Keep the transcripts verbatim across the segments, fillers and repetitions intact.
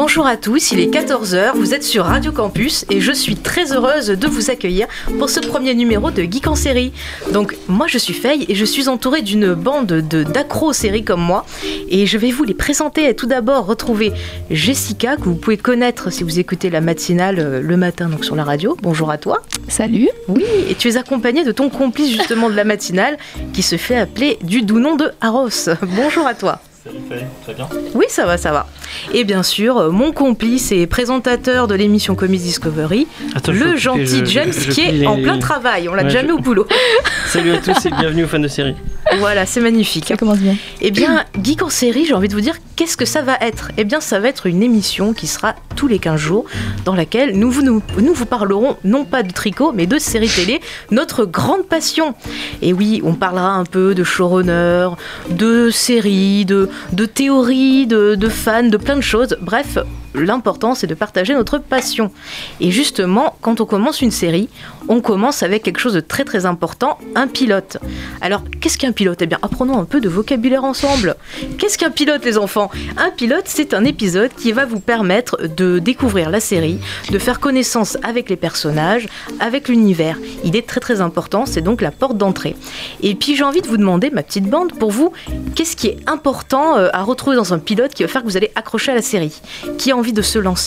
Bonjour à tous, il est quatorze heures, vous êtes sur Radio Campus et je suis très heureuse de vous accueillir pour ce premier numéro de Geek en série. Donc moi je suis Faye et je suis entourée d'une bande de, d'accros aux séries comme moi et je vais vous les présenter. Et tout d'abord retrouver Jessica que vous pouvez connaître si vous écoutez la matinale euh, le matin donc sur la radio. Bonjour à toi. Salut. Oui, et tu es accompagnée de ton complice justement de la matinale qui se fait appeler du doux nom de Aros. Bonjour à toi. Salut Faye, ça va bien ? Oui, ça va, ça va. Et bien sûr, mon complice et présentateur de l'émission Comics Discovery, Attends, le couper, gentil je, James je, je qui est les... en plein travail. On l'a ouais, jamais je... au boulot. Salut à tous et bienvenue aux fans de série. Voilà, c'est magnifique. Ça commence bien. Eh bien, Geek en série, j'ai envie de vous dire, qu'est-ce que ça va être ? Eh bien, ça va être une émission qui sera tous les quinze jours, dans laquelle nous vous, nous, nous vous parlerons non pas de tricot, mais de séries télé, notre grande passion. Et oui, on parlera un peu de showrunner, de séries, de, de théories, de, de fans, de plein de choses. Bref, l'important, c'est de partager notre passion. Et justement, quand on commence une série, on commence avec quelque chose de très très important, un pilote. Alors, qu'est-ce qu'un pilote ? Eh bien, apprenons un peu de vocabulaire ensemble. Qu'est-ce qu'un pilote, les enfants ? Un pilote, c'est un épisode qui va vous permettre de découvrir la série, de faire connaissance avec les personnages, avec l'univers. Il est très très important, c'est donc la porte d'entrée. Et puis, j'ai envie de vous demander, ma petite bande, pour vous, qu'est-ce qui est important à retrouver dans un pilote qui va faire que vous allez accrocher à la série ? Qui a envie de se lancer ?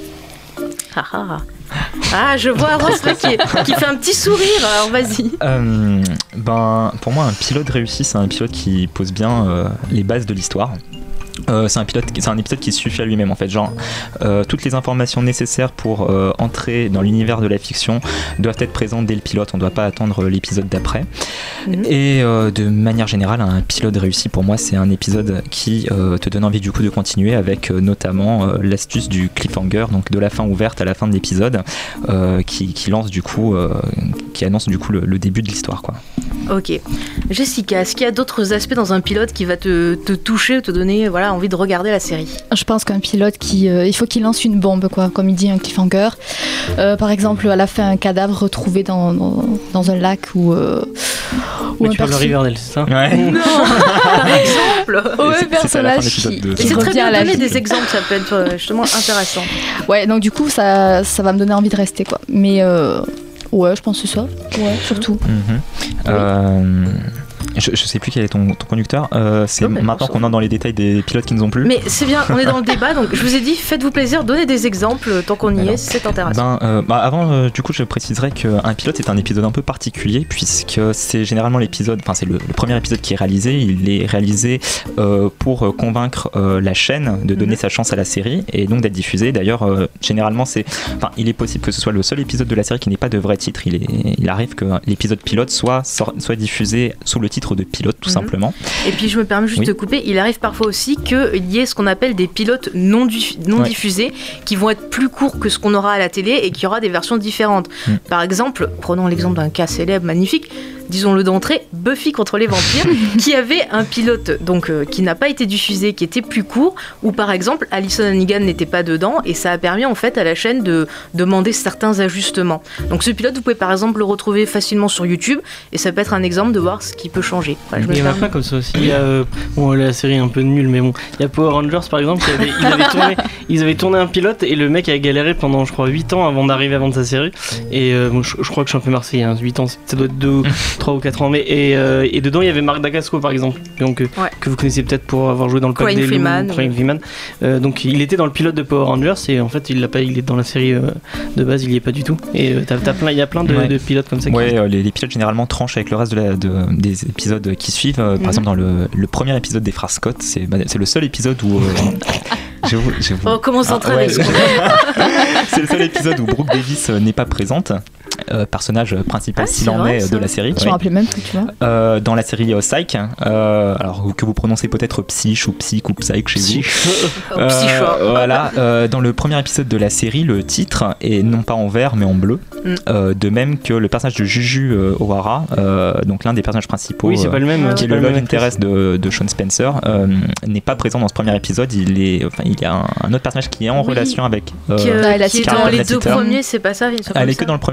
Ah ah Ah, je vois Ross là qui, qui fait un petit sourire, alors vas-y. Euh, ben, pour moi, un pilote réussi, c'est un pilote qui pose bien euh, les bases de l'histoire. Euh, c'est un pilote, c'est un épisode qui suffit à lui-même en fait. Genre, euh, toutes les informations nécessaires pour euh, entrer dans l'univers de la fiction doivent être présentes dès le pilote. On ne doit pas attendre l'épisode d'après. Mmh. Et euh, de manière générale, un pilote réussi pour moi, c'est un épisode qui euh, te donne envie du coup de continuer avec euh, notamment euh, l'astuce du cliffhanger, donc de la fin ouverte à la fin de l'épisode, euh, qui, qui lance du coup, euh, qui annonce du coup le, le début de l'histoire, quoi. Ok. Jessica, est-ce qu'il y a d'autres aspects dans un pilote qui va te, te toucher ou te donner voilà, envie de regarder la série ? Je pense qu'un pilote, qui, euh, il faut qu'il lance une bombe, quoi, comme il dit, un cliffhanger. Euh, par exemple, à la fin, un cadavre retrouvé dans, dans, dans un lac ou... Euh, ou un tu parles de Riverdale, c'est ça ? Ouais. Non. Par exemple. Ouais, c'est, personnage c'est qui, de... qui c'est très bien à donner la des exemples, ça peut être justement intéressant. Ouais, donc du coup, ça, ça va me donner envie de rester, quoi. Mais... Euh... Ouais, je pense que c'est ça. Ouais, surtout. Mmh. Oui. Euh, je, je sais plus quel est ton, ton conducteur. Euh, c'est oh, maintenant qu'on est dans les détails des pilotes qui nous ont plu. Mais c'est bien, on est dans le débat, donc je vous ai dit, faites-vous plaisir, donnez des exemples tant qu'on y Alors, est, c'est intéressant. Ben, euh, bah avant, euh, du coup, je préciserai qu'un pilote est un épisode un peu particulier puisque c'est généralement l'épisode, enfin c'est le, le premier épisode qui est réalisé. Il est réalisé euh, pour convaincre euh, la chaîne de donner mmh. sa chance à la série et donc d'être diffusé. D'ailleurs, euh, généralement, c'est, enfin, il est possible que ce soit le seul épisode de la série qui n'ait pas de vrai titre. Il, est, il arrive que l'épisode pilote soit, soit diffusé sous le titre de pilote tout mmh. simplement. Et puis je me permets juste oui. de couper, il arrive parfois aussi qu'il y ait ce qu'on appelle des pilotes non, du- non ouais. diffusés qui vont être plus courts que ce qu'on aura à la télé et qui aura des versions différentes. Mmh. Par exemple, prenons l'exemple d'un cas célèbre, magnifique, disons-le d'entrée, Buffy contre les vampires, qui avait un pilote donc, euh, qui n'a pas été diffusé, qui était plus court, où par exemple Alison Hannigan n'était pas dedans et ça a permis en fait à la chaîne de demander certains ajustements. Donc ce pilote, vous pouvez par exemple le retrouver facilement sur YouTube et ça peut être un exemple de voir ce qui peut changer. Voilà, il y en a plein comme ça aussi. Il y a, euh, bon, la série est un peu nulle, mais bon, il y a Power Rangers par exemple, qui avait, il avait tourné, ils avaient tourné un pilote et le mec a galéré pendant je crois huit ans avant d'arriver à vendre sa série. Et euh, bon, je, je crois que je suis un peu marseillais, hein, huit ans, ça doit être deux trois ou quatre ans, mais et, euh, et dedans il y avait Marc Dacascos par exemple, donc, euh, ouais. que vous connaissez peut-être pour avoir joué dans le pack des Freeman, loups, Crying Freeman. Euh, donc il était dans le pilote de Power Rangers et en fait il l'a pas, il est dans la série euh, de base, il y est pas du tout. Et euh, t'as, t'as plein, il y a plein de, ouais. de pilotes comme ça. Ouais, euh, les, les pilotes généralement tranchent avec le reste de la, de, des épisodes qui suivent. Euh, par mm-hmm. exemple dans le, le premier épisode des Frères Scott, c'est, bah, c'est le seul épisode où euh, je vous, je vous... Oh, comment s'entraîner ah, ouais, c'est le seul épisode où Brooke Davis n'est pas présente. Euh, personnage principal ah, s'il en vrai, est ça. de la série. Je me rappelais même plus, tu vois. Euh, dans la série euh, Psych, euh, alors que vous prononcez peut-être Psych ou Psych ou Psych chez Psych. vous. Euh, voilà. Euh, dans le premier épisode de la série, le titre est non pas en vert mais en bleu. Mm. Euh, de même que le personnage de Juju euh, O'Hara, euh, donc l'un des personnages principaux, oui, c'est pas le même, euh, qui est le love interest de, de Sean Spencer, euh, n'est pas présent dans ce premier épisode. Il est, enfin, il y a un, un autre personnage qui est en oui. relation avec. Euh, qui, euh, qui est dans les deux premiers, c'est pas ça. Elle est que dans le premier épisode.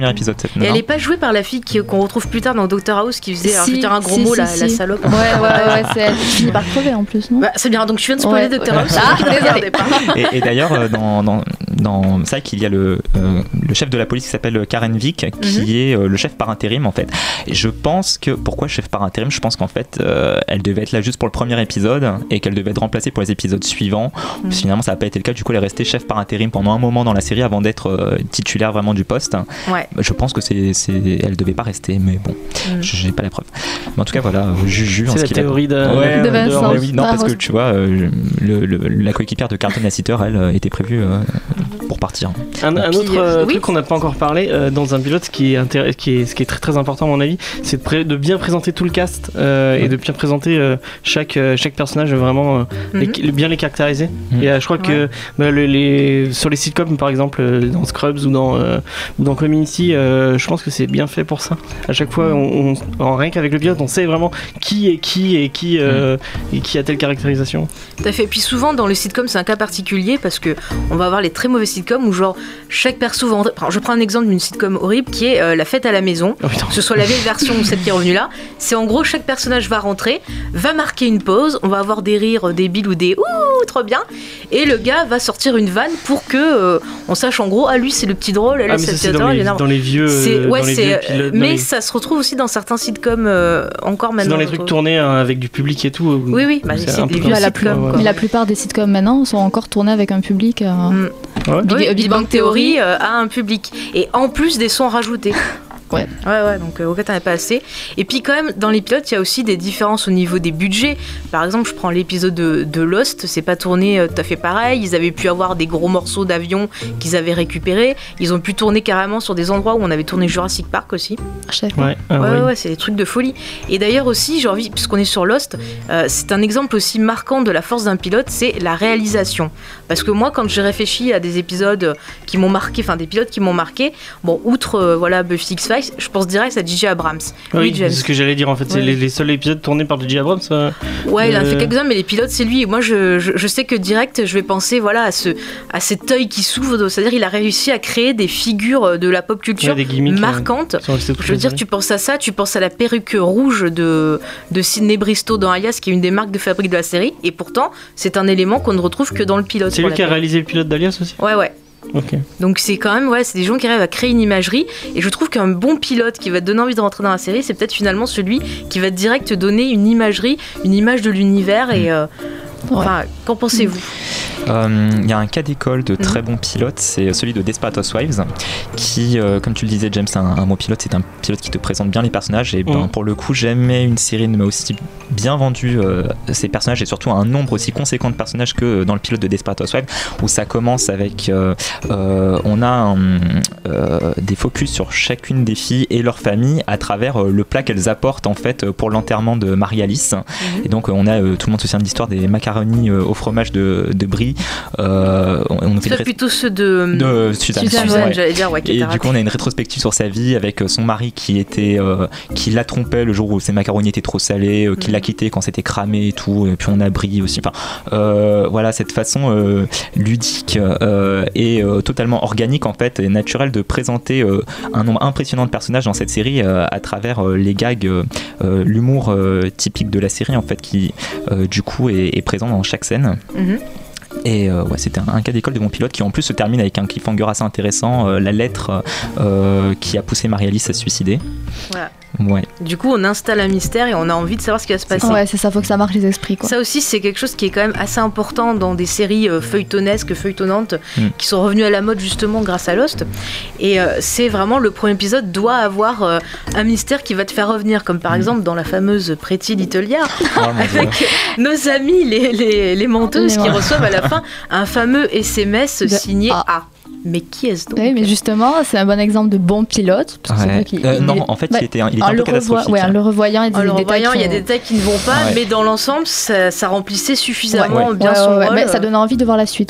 fait. Et Non, elle non. est pas jouée par la fille qui- qu'on retrouve plus tard dans Doctor House qui faisait, alors, je vais Si, dire un gros si, mot, si, la, si. la salope. Ouais, ouais, ouais, c'est elle. Tu finis par crever en plus, non? Bah, c'est bien, donc je viens de spoiler Ouais. Doctor House. Ah, ne regardez pas. Et, et d'ailleurs, euh, dans, dans, dans ça, qu'il y a le, euh, le chef de la police qui s'appelle Karen Vick, qui Mhm. est euh, le chef par intérim en fait. Et je pense que pourquoi chef par intérim, je pense qu'en fait, euh, elle devait être là juste pour le premier épisode et qu'elle devait être remplacée pour les épisodes suivants. Mhm. Finalement, ça n'a pas été le cas. Du coup, elle est restée chef par intérim pendant un moment dans la série avant d'être euh, titulaire vraiment du poste. Ouais. Je pense que c'est, c'est, elle devait pas rester, mais bon, Mhm. je j'ai pas la preuve. Mais en tout cas, voilà, Juju. en C'est ce la qui la- théorie de, Ouais, de Vincent. Ouais, oui, non, Ah, parce que Rose. tu vois, euh, le, le- la coéquipière de Carlton Lassiter, elle, euh, était prévue euh, pour partir. Un, un Puis, autre euh, oui. truc qu'on n'a pas encore parlé euh, dans un pilote, ce qui est, intéress- qui est, ce qui est très très important à mon avis, c'est de, pré- de bien présenter tout le cast euh, et de bien présenter euh, chaque, euh, chaque personnage, vraiment euh, les- Mhm. les- bien les caractériser. Mhm. Et euh, je crois que bah, le- les, sur les sitcoms par exemple, euh, dans Scrubs ou dans, euh, ou dans Community, euh, je pense que c'est bien fait pour ça. À chaque fois, on, on- en rien qu'avec le pilote, on sait vraiment qui est qui et qui, euh, et qui a telle caractérisation. Tout à fait. Puis souvent dans les sitcoms c'est un cas particulier parce que on va avoir les très mauvais sitcoms où genre chaque perso va rentrer. Enfin, je prends un exemple d'une sitcom horrible qui est euh, La Fête à la maison. Oh, putain. Que ce soit la vieille version ou celle qui est revenue là, c'est en gros chaque personnage va rentrer, va marquer une pause, on va avoir des rires débiles ou des ouh trop bien, et le gars va sortir une vanne pour que euh, on sache en gros ah lui c'est le petit drôle, elle Ah, est mais ça, cette c'est dans théâtre, les, il est énorme. dans les vieux, C'est- euh, ouais, dans les c'est- vieux pilotes, dans mais les- ça se retrouve aussi dans certains sitcoms euh, encore c'est maintenant. dans les je trucs trouve. tournés euh, avec du public et tout. où- Oui, oui, bah, c'est c'est un des peu vieux Bah, la, classique, plus- quoi, ouais. mais la plupart des sitcoms maintenant sont encore tournés avec un public. euh, Mm. Ouais. Big, Oui, euh, Big Bang Theory euh, a un public et en plus des sons rajoutés. Ouais. Ouais, ouais, donc euh, au cas t'en as pas assez. Et puis quand même, dans les pilotes, il y a aussi des différences au niveau des budgets. Par exemple, je prends l'épisode de, de Lost, c'est pas tourné euh, tout à fait pareil. Ils avaient pu avoir des gros morceaux d'avion qu'ils avaient récupérés. Ils ont pu tourner carrément sur des endroits où on avait tourné Jurassic Park aussi. chef. Ouais, ah, Ouais, oui. ouais, ouais, c'est des trucs de folie. Et d'ailleurs aussi, j'ai envie, puisqu'on est sur Lost, euh, c'est un exemple aussi marquant de la force d'un pilote, c'est la réalisation. Parce que moi, quand j'ai réfléchi à des épisodes qui m'ont marqué, enfin des pilotes qui m'ont marqué, bon, outre euh, voilà Buffy X-Files, je pense direct à J J Abrams. Oui, Lui, James. c'est ce que j'allais dire en fait, c'est Ouais. les, les seuls épisodes tournés par J J Abrams. euh, Ouais, il en a Euh, fait quelques-uns, mais les pilotes, c'est lui. Et moi, je, je, je sais que direct, je vais penser voilà, à, ce, à cet œil qui s'ouvre. C'est-à-dire il a réussi à créer des figures de la pop culture ouais, des gimmicks, euh, marquantes. qui sont restés toute Je veux la dire, série. tu penses à ça, tu penses à la perruque rouge de, de Sidney Bristow dans Alias, qui est une des marques de fabrique de la série. Et pourtant, c'est un élément qu'on ne retrouve que dans le pilote. C'est pour lui qui a la peine. réalisé le pilote d'Alias aussi. Ouais, ouais. Ok. Donc c'est quand même, ouais, c'est des gens qui arrivent à créer une imagerie. Et je trouve qu'un bon pilote qui va te donner envie de rentrer dans la série, c'est peut-être finalement celui qui va direct te donner une imagerie, une image de l'univers. Et euh, enfin, qu'en pensez-vous? Euh, Il y a un cas d'école de très bons pilotes, c'est celui de Desperate Housewives, qui, euh, comme tu le disais, James, un, un bon pilote, c'est un pilote qui te présente bien les personnages. Et ben, Mm. pour le coup, jamais une série ne m'a aussi bien vendu euh, ces personnages et surtout un nombre aussi conséquent de personnages que dans le pilote de Desperate Housewives, où ça commence avec, euh, euh, on a un, euh, des focus sur chacune des filles et leur famille à travers euh, le plat qu'elles apportent en fait pour l'enterrement de Marie-Alice. Mhm. Et donc euh, on a, euh, tout le monde se souvient de l'histoire des macaronis euh, au fromage de, de Brie. Euh, on, on fait C'est une plutôt ceux de, de Suzanne. Suzanne, Suzanne, ouais. j'allais dire, ouais, qui Et était du raté. coup, on a une rétrospective sur sa vie avec euh, son mari qui était, euh, qui la trompait le jour où ses macaronis étaient trop salés, euh, qui Mhm. l'a quitté quand c'était cramé et tout. Et puis on a Brie aussi. Enfin, euh, voilà, cette façon euh, ludique euh, et euh, totalement organique en fait, et naturelle de présenter euh, un nombre impressionnant de personnages dans cette série euh, à travers euh, les gags, euh, euh, l'humour euh, typique de la série en fait, qui euh, du coup est, est présent dans chaque scène. Mhm. Et euh, ouais, c'était un, un cas d'école de bon pilote qui en plus se termine avec un cliffhanger assez intéressant, euh, la lettre euh, qui a poussé Marie-Alice à se suicider. Voilà. Ouais. Du coup, on installe un mystère et on a envie de savoir ce qui va se passer. Ouais, c'est ça, faut que ça marche les esprits, quoi. Ça aussi, c'est quelque chose qui est quand même assez important dans des séries euh, feuilletonesques, feuilletonnantes, Mm. qui sont revenues à la mode justement grâce à Lost. Et euh, c'est vraiment le premier épisode doit avoir euh, un mystère qui va te faire revenir, comme par Mm. exemple dans la fameuse Pretty Little Liars, Oh, mon Dieu. avec nos amis les, les, les menteuses Les qui men- reçoivent à la fin un fameux S M S De signé A. A. Mais qui est-ce donc? Oui, mais justement, c'est un bon exemple de bon pilote. Parce que c'est Ouais. vrai qu'il- Euh, il non, est- en fait, ouais, il était, un- il était en un le peu revoit- catastrophique. ouais, en le revoyant, il y a En des le détails. revoyant, il y a qui des sont- détails qui ne vont pas, Ouais. mais dans l'ensemble, ça, ça remplissait suffisamment Ouais. bien Ouais, son ouais, ouais, rôle. mais ça donne envie de voir la suite, quoi.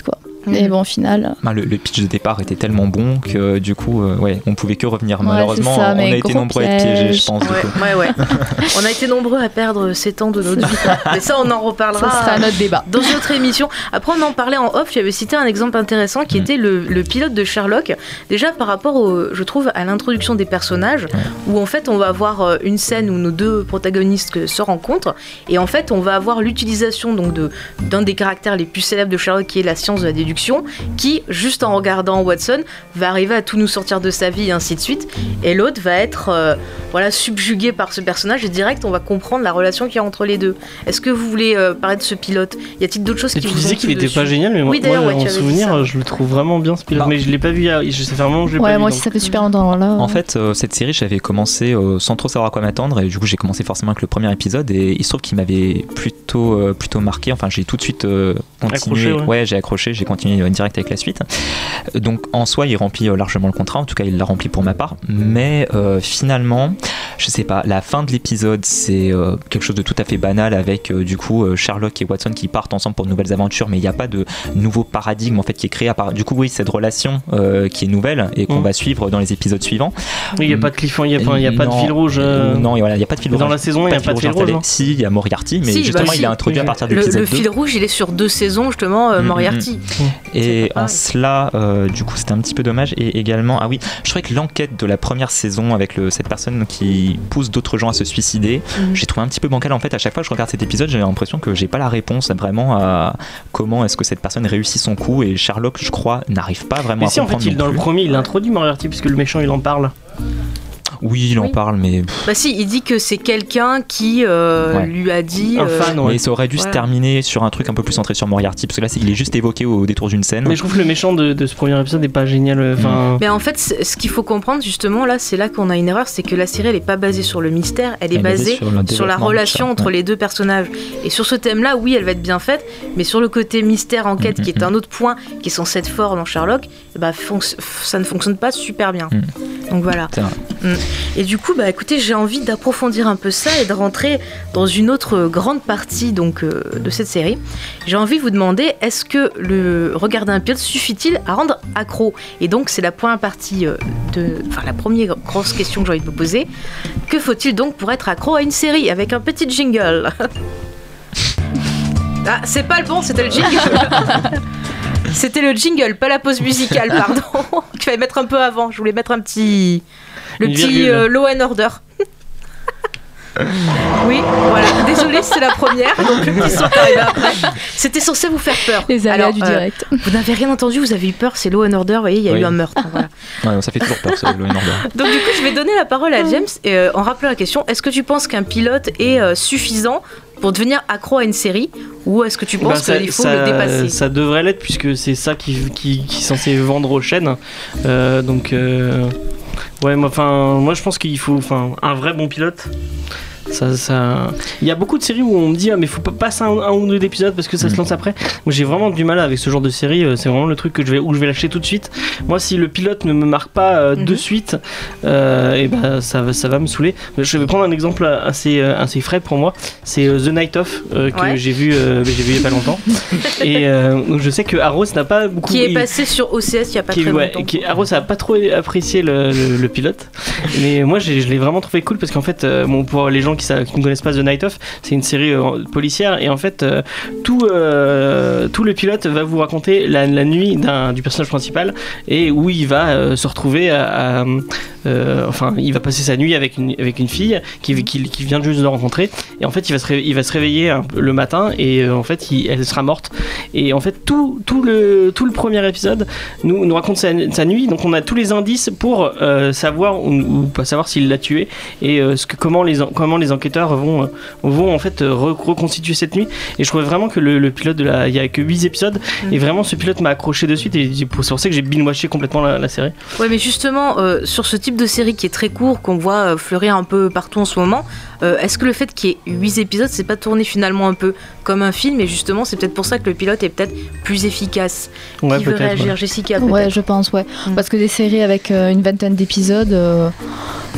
Mais bon, au final. Bah, le, le pitch de départ était tellement bon que du coup, euh, ouais, on pouvait que revenir. Ouais, Malheureusement, c'est ça, on mais a été gros nombreux à être piégés, piège. je pense. du Ouais, coup. ouais, ouais. On a été nombreux à perdre sept ans de notre vie. Mais ça, on en reparlera. Ça sera un autre débat. Dans une autre émission. Après, on en parlait en off. J'avais cité un exemple intéressant qui Mm. était le, le pilote de Sherlock. Déjà, par rapport, au, je trouve, à l'introduction des personnages, où en fait, on va avoir euh, une scène où nos deux protagonistes se rencontrent. Et en fait, on va avoir l'utilisation donc, de, d'un des caractères les plus célèbres de Sherlock, qui est la science de la déduction, qui, juste en regardant Watson, va arriver à tout nous sortir de sa vie et ainsi de suite. Et l'autre va être euh, voilà, subjugué par ce personnage et direct, on va comprendre la relation qu'il y a entre les deux. Est-ce que vous voulez euh, parler de ce pilote ? Y a-t-il d'autres choses Et qui tu vous disais ont qu'il plu était dessus ? pas génial, mais moi, Oui, d'ailleurs, moi, ouais, en tu avais dit souvenir, ça. je le trouve vraiment bien ce pilote. Bah. Mais je l'ai pas vu, il y a- je sais vraiment que je l'ai Ouais, pas moi vu. aussi, donc. ça fait super longtemps là. En fait, euh, cette série, j'avais commencé euh, sans trop savoir à quoi m'attendre, et du coup, j'ai commencé forcément avec le premier épisode, et il se trouve qu'il m'avait plutôt, euh, plutôt marqué. Enfin, j'ai tout de suite euh, continué. Accroché, ouais. j'ai accroché, j'ai continué euh, direct avec la suite. Euh, Donc, en soi, il remplit euh, largement le contrat. En tout cas, il l'a rempli pour ma part. Mais euh, finalement, je sais pas, la fin de l'épisode, c'est euh, quelque chose de tout à fait banal avec euh, du coup euh, Sherlock et Watson qui partent ensemble pour de nouvelles aventures, mais il n'y a pas de nouveau paradigme en fait qui est créé à part. Du coup, oui, cette relation euh, qui est nouvelle et qu'on Mm. va suivre dans les épisodes suivants. Oui, il n'y a pas de cliffhanger, il n'y a, pas- il y a pas de Non, fil rouge. euh, Non, et voilà, il n'y a pas de fil rouge. Dans la saison, il n'y a pas de fil rouge. installé. hein. Si, il y a Moriarty, mais Si, justement, bah, il si. est introduit à partir de Le, l'épisode le deux. fil rouge, il est sur deux saisons, justement, euh, Mm, mm, Moriarty. Et C'est pas en pareil. cela, euh, du coup, c'était un petit peu dommage. Et également, ah oui, je trouvais que l'enquête de la première saison avec le, cette personne qui pousse d'autres gens à se suicider, Mhm. j'ai trouvé un petit peu bancal. En fait, à chaque fois que je regarde cet épisode, j'ai l'impression que j'ai pas la réponse vraiment à comment est-ce que cette personne réussit son coup. Et Sherlock, je crois, n'arrive pas vraiment Mais à si, en comprendre fait, il, non dans le plus. premier, il introduit Moriarty, puisque le méchant, il en parle. Oui, il en Oui. parle, mais pff, Bah si, il dit que c'est quelqu'un qui euh, Ouais. lui a dit... Un euh, fan, ouais. mais ça aurait dû Voilà. se terminer sur un truc un peu plus centré sur Moriarty, parce que là, c'est- il est juste évoqué au détour d'une scène. Mais je trouve que le méchant de, de ce premier épisode n'est pas génial. euh, Enfin, Mais en fait, c- ce qu'il faut comprendre justement là, c'est là qu'on a une erreur, c'est que la série elle est pas basée sur le mystère, elle est Elle est basée basée sur le sur la développement de relation Sherlock, entre ouais. les deux personnages. Et sur ce thème-là, oui, elle va être bien faite, mais sur le côté mystère enquête, Mm, qui est mm, un autre point qui est censé être fort dans Sherlock, eh ben, fonc- ça ne fonctionne pas super bien. Mm. Donc voilà. C'est vrai. Et du coup, bah écoutez, j'ai envie d'approfondir un peu ça et de rentrer dans une autre grande partie donc euh, de cette série. J'ai envie de vous demander, est-ce que le regarder un pilote suffit-il à rendre accro ? Et donc c'est la première partie euh, de, enfin la première grosse question que j'ai envie de vous poser. Que faut-il donc pour être accro à une série ? Avec un petit jingle. Ah, c'est pas le bon, c'était le jingle. C'était le jingle, pas la pause musicale, pardon. Tu fallait mettre un peu avant. Je voulais mettre un petit, le Une petit virgule. euh, Law and Order. Oui, voilà. Désolée, c'est la première. Donc le petit son qui arrive après. C'était censé vous faire peur. Les aléas Alors, du euh, direct. vous n'avez rien entendu, vous avez eu peur. C'est Law and Order. Vous voyez, il y a Oui. eu un meurtre. Voilà. Ouais, ça fait toujours peur, ce Law and Order. Donc du coup, je vais donner la parole à James et, euh, en rappelant la question. Est-ce que tu penses qu'un pilote est euh, suffisant pour devenir accro à une série, ou est-ce que tu penses bah, ça, qu'il faut ça- le dépasser ? ça devrait l'être, puisque c'est ça qui, qui, qui est censé vendre aux chaînes. Euh, donc, euh, ouais, moi, enfin, moi je pense qu'il faut enfin, un vrai bon pilote. Ça, ça... Il y a beaucoup de séries où on me dit ah mais faut pas passer un, un ou deux épisodes parce que ça se lance après. Moi j'ai vraiment du mal avec ce genre de série. euh, C'est vraiment le truc que je vais où je vais lâcher tout de suite. Moi si le pilote ne me marque pas euh, de Mhm. suite, euh, et ben ça va ça va me saouler. Je vais prendre un exemple assez euh, assez frais pour moi. C'est euh, The Night Of euh, que Ouais. j'ai vu euh, j'ai vu il y a pas longtemps. Et euh, donc je sais que Arrows n'a pas beaucoup. Qui est il- passé sur O C S il y a pas qui, très ouais, longtemps. qui- Arrows a pas trop apprécié le, le- le pilote, mais moi j'ai- je l'ai vraiment trouvé cool parce qu'en fait, euh, bon, pour les gens qui, sa- qui ne connaissent pas The Night Of, c'est une série euh, policière et en fait euh, tout, euh, tout le pilote va vous raconter la, la nuit d'un- du personnage principal et où il va euh, se retrouver à, à, euh, enfin il va passer sa nuit avec une, avec une fille qui, qui, qui vient juste de rencontrer et en fait il va se, ré- il va se réveiller un peu le matin et euh, en fait il- elle sera morte et en fait tout, tout, le, tout le premier épisode nous, nous raconte sa, sa nuit, donc on a tous les indices pour euh, savoir ou, ou pas savoir s'il l'a tué et euh, ce que, comment, les, en- comment les enquêteurs vont, euh, vont en fait euh, re- reconstituer cette nuit. Et je trouvais vraiment que le, le pilote de la, il y a que huit épisodes Mm. et vraiment ce pilote m'a accroché de suite et c'est pour ça que j'ai binge-watché complètement la, la série. Ouais, mais justement, euh, sur ce type de série qui est très court, qu'on voit euh, fleurir un peu partout en ce moment, euh, est-ce que le fait qu'il y ait huit épisodes, c'est pas tourné finalement un peu comme un film, et justement, c'est peut-être pour ça que le pilote est peut-être plus efficace. Ouais, Qui veut peut-être, réagir, ouais. Jessica, peut-être. Ouais, je pense, ouais. Mm. Parce que des séries avec euh, une vingtaine d'épisodes, euh,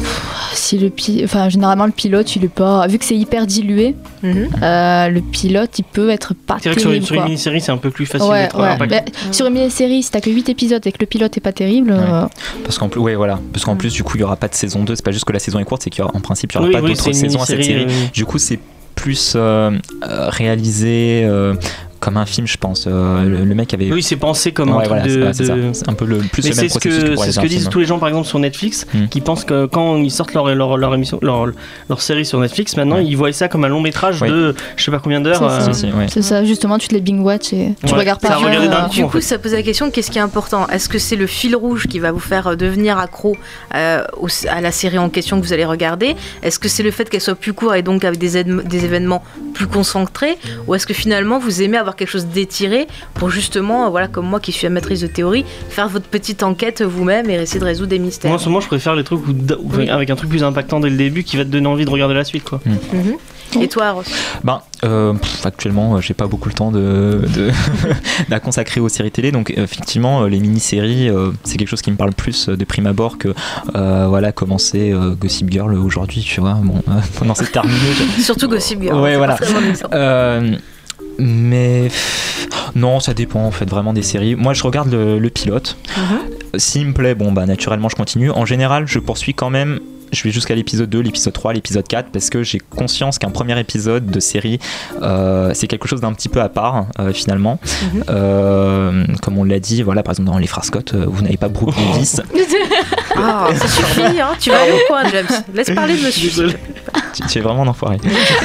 si le pi... enfin, généralement, le pilote, il est pas. Vu que c'est hyper dilué, Mhm. euh, le pilote, il peut être pas C'est vrai que terrible. sur une, sur une quoi. mini-série, c'est un peu plus facile Ouais, d'être ouais. impacté. Bah, sur une mini-série, si t'as que huit épisodes et que le pilote est pas terrible, Ouais. euh, Parce qu'en plus, ouais, voilà. Parce qu'en Mm. plus, du coup, il y aura pas de saison deux. C'est pas juste que la saison est courte, c'est qu'en principe, il y aura Oui, pas oui, d'autres c'est une saisons à cette série. mini-série, euh, Du coup, c'est plus euh, euh, réalisé euh, comme un film, je pense. Euh, le, le mec avait. Oui, c'est pensé comme Ouais, un voilà, truc c'est de. ouais, c'est ça. de- C'est un peu le plus Mais le c'est même ce processus que, que pour c'est ce réaliser que un disent film. tous les gens par exemple sur Netflix Mm. qui pensent que quand ils sortent leur, leur, leur émission, leur, leur série sur Netflix, maintenant Ouais. ils voient ça comme un long métrage Oui. de je sais pas combien d'heures. C'est ça. euh, Si, si, ouais. c'est ça. Justement, tu te les bing watch et tu Ouais, regardes ça pas. a regardé d'un coup. Du en coup, fait. ça pose la question, qu'est-ce qui est important? Est-ce que c'est le fil rouge qui va vous faire euh, devenir accro euh, au- à la série en question que vous allez regarder? Est-ce que c'est le fait qu'elle soit plus courte et donc avec des, aide- des événements plus concentrés? Ou est-ce que finalement vous aimez avoir quelque chose d'étiré pour justement, euh, voilà, comme moi qui suis amatrice de théorie, faire votre petite enquête vous-même et essayer de résoudre des mystères? Moi en ce moment je préfère les trucs où, où- Oui. avec un truc plus impactant dès le début qui va te donner envie de regarder la suite quoi. Mhm. Et toi, Ross? Ben, euh, pff, actuellement, euh, j'ai pas beaucoup le temps de, de, de consacrer aux séries télé, donc euh, effectivement, euh, les mini-séries, euh, c'est quelque chose qui me parle plus euh, de prime abord que euh, voilà, commencer euh, Gossip Girl aujourd'hui, tu vois. Bon, euh, pendant cette terminée. Surtout Gossip Girl. Ouais, c'est voilà. pas très bon exemple. Euh, mais pff, non, ça dépend en fait vraiment des séries. Moi, je regarde le, le pilote. Mhm. S'il me plaît, bon bah naturellement je continue. En général, je poursuis quand même. Je vais jusqu'à l'épisode deux, l'épisode trois, l'épisode quatre parce que j'ai conscience qu'un premier épisode de série euh, c'est quelque chose d'un petit peu à part euh, finalement. Mhm. Euh, comme on l'a dit, voilà, par exemple dans Les Frères Scott, euh, vous n'avez pas Brooke Davis. Ah, ça suffit, hein. Tu vas aller au coin, James. Laisse parler de monsieur. Désolé. tu, tu es vraiment un enfoiré.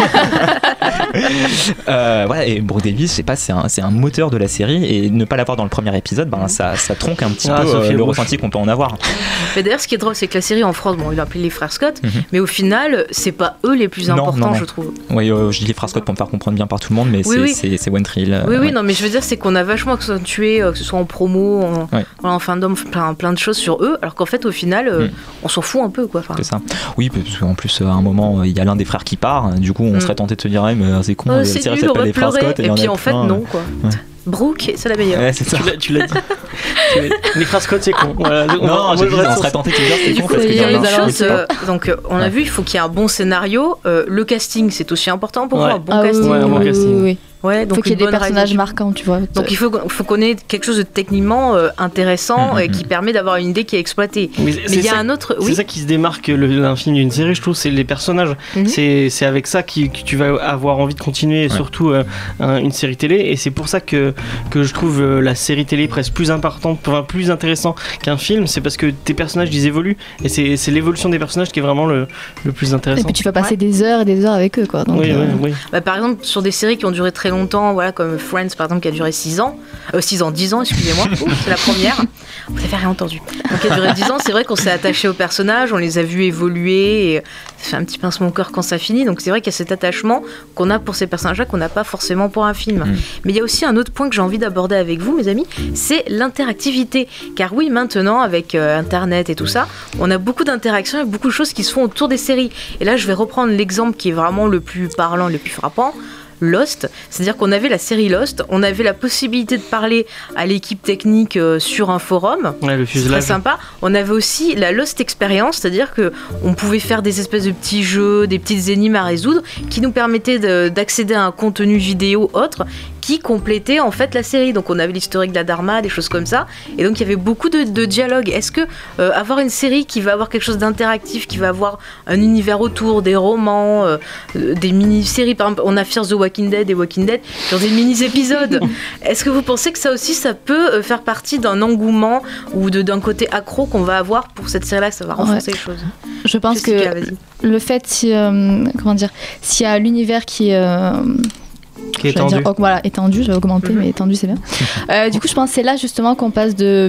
euh, ouais, et Brooke Davis, je sais pas, c'est un, c'est un moteur de la série et ne pas l'avoir dans le premier épisode, ben, ça, ça tronque un petit Ah, peu Sophie euh, le Bush. ressenti qu'on peut en avoir. Mais d'ailleurs, ce qui est drôle, c'est que la série en France, bon, ils l'appellent les frères Scott, Mhm. mais au final, c'est pas eux les plus Non, importants, non, non. je trouve. Oui, euh, je dis Les Frères Scott pour me faire comprendre bien par tout le monde, mais Oui, c'est, oui. c'est, c'est One Tree Hill. euh, Oui, oui, ouais. non, mais je veux dire, c'est qu'on a vachement accentué, euh, que ce soit en promo, en, Ouais. voilà, en fandom, plein, plein de choses sur eux, alors qu'en fait, au final, euh, Mm. on s'en fout un peu, quoi. Enfin, C'est ça. Oui, parce qu'en plus, à un moment, il y a l'un des frères qui part. Du coup, on Mm. serait tenté de se dire, ouais, mais c'est con, euh, la c'est série nul, on s'appelle va Les Frères pleurer. Scott. Et il y en a puis, en fait, plein. non, quoi. Ouais. Brooke, c'est la meilleure. Ouais, c'est ça. Tu l'as, tu l'as dit. Tu l'as- Les Frères Scott c'est con. Voilà, on va- Non, moi, j'ai je dit, reste on sur serait ça. tenté de se dire, c'est Du con coup, parce il qu'il y y a en une a autre un. chose, euh, donc euh, on a Ouais. vu, il faut qu'il y ait un bon scénario. Euh, le casting, c'est aussi important pour Ouais. moi, un bon Ah oui, casting. Ouais, un bon oui, casting. oui, oui. Ouais, Faut donc qu'il y ait une des bonne personnages réalisation. marquants, tu vois. Donc il faut, faut qu'on ait quelque chose de techniquement euh, intéressant Mhm, et qui permet d'avoir une idée qui est exploitée. Mais Mais c'est il y a ça- un autre. C'est Oui. ça qui se démarque le- d'un film d'une série, je trouve, c'est les personnages. Mhm. C'est, c'est avec ça qui, que tu vas avoir envie de continuer, et Ouais. surtout euh, un- une série télé. Et c'est pour ça que, que je trouve euh, la série télé presque plus importante, enfin, plus intéressant qu'un film. C'est parce que tes personnages, ils évoluent. Et c'est, c'est l'évolution des personnages qui est vraiment le, le plus Et intéressant. puis tu vas passer des heures et des heures avec eux, quoi. Donc, oui, euh, oui, oui. Bah, par exemple, sur des séries qui ont duré très longtemps, voilà, comme Friends par exemple, qui a duré six ans, euh, six ans, dix ans, excusez-moi, Ouh, c'est la première, vous n'avez rien entendu. Donc, qui a duré dix ans, c'est vrai qu'on s'est attaché aux personnages, on les a vus évoluer, et ça fait un petit pincement au cœur quand ça finit, donc c'est vrai qu'il y a cet attachement qu'on a pour ces personnages-là qu'on n'a pas forcément pour un film. Mm. Mais il y a aussi un autre point que j'ai envie d'aborder avec vous, mes amis, c'est l'interactivité. Car oui, maintenant, avec euh, Internet et tout ça, on a beaucoup d'interactions et beaucoup de choses qui se font autour des séries. Et là, je vais reprendre l'exemple qui est vraiment le plus parlant, le plus frappant. Lost, c'est-à-dire qu'on avait la série Lost, on avait la possibilité de parler à l'équipe technique euh, sur un forum, Ouais, le c'est très fuselage. sympa. On avait aussi la Lost Experience, c'est-à-dire que on pouvait faire des espèces de petits jeux, des petites énigmes à résoudre, qui nous permettaient de- d'accéder à un contenu vidéo autre qui complétait en fait la série. Donc on avait l'historique de la Dharma, des choses comme ça, et donc il y avait beaucoup de, de dialogues. Est-ce que euh, avoir une série qui va avoir quelque chose d'interactif, qui va avoir un univers autour, des romans, euh, euh, des mini-séries, par exemple, on a Fear the Walking Dead et Walking Dead, genre des mini-épisodes. Est-ce que vous pensez que ça aussi, ça peut euh, faire partie d'un engouement ou de- d'un côté accro qu'on va avoir pour cette série-là, ça va renforcer les choses? je pense que Jessica, vas-y. le fait, si, euh, comment dire, s'il y a l'univers qui est euh, Qui est je vais dire, étendu. oh, voilà, étendu, j'avais augmenté, Mhm. mais étendu c'est bien. Euh, du coup, je pense que c'est là justement qu'on passe de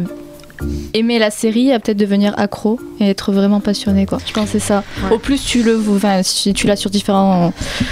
aimer la série à peut-être devenir accro et être vraiment passionné, quoi. Je pense que c'est ça. Ouais. Au plus tu le, enfin, si tu l'as sur différents,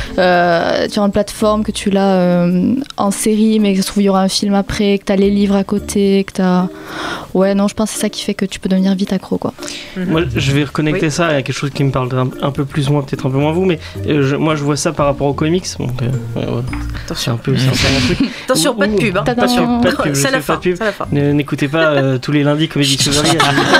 euh, différentes plateformes, que tu l'as euh, en série, mais que ça se trouve il y aura un film après, que t'as les livres à côté, que t'as, ouais, non, je pense que c'est ça qui fait que tu peux devenir vite accro, quoi. Moi, je vais reconnecter Oui. ça à quelque chose qui me parle un, un peu plus moi, peut-être un peu moins vous, mais euh, je- moi je vois ça par rapport aux comics. Donc, euh, ouais, ouais. C'est un Attention, peu, c'est un peu mon truc. attention, pas de pub. Hein. Tadam. Pas de pub, pas de pub, je C'est fais la pas fin. de pub. C'est la fin. Ne- N'écoutez pas euh, tous les lundis lundi Comedy Discovery.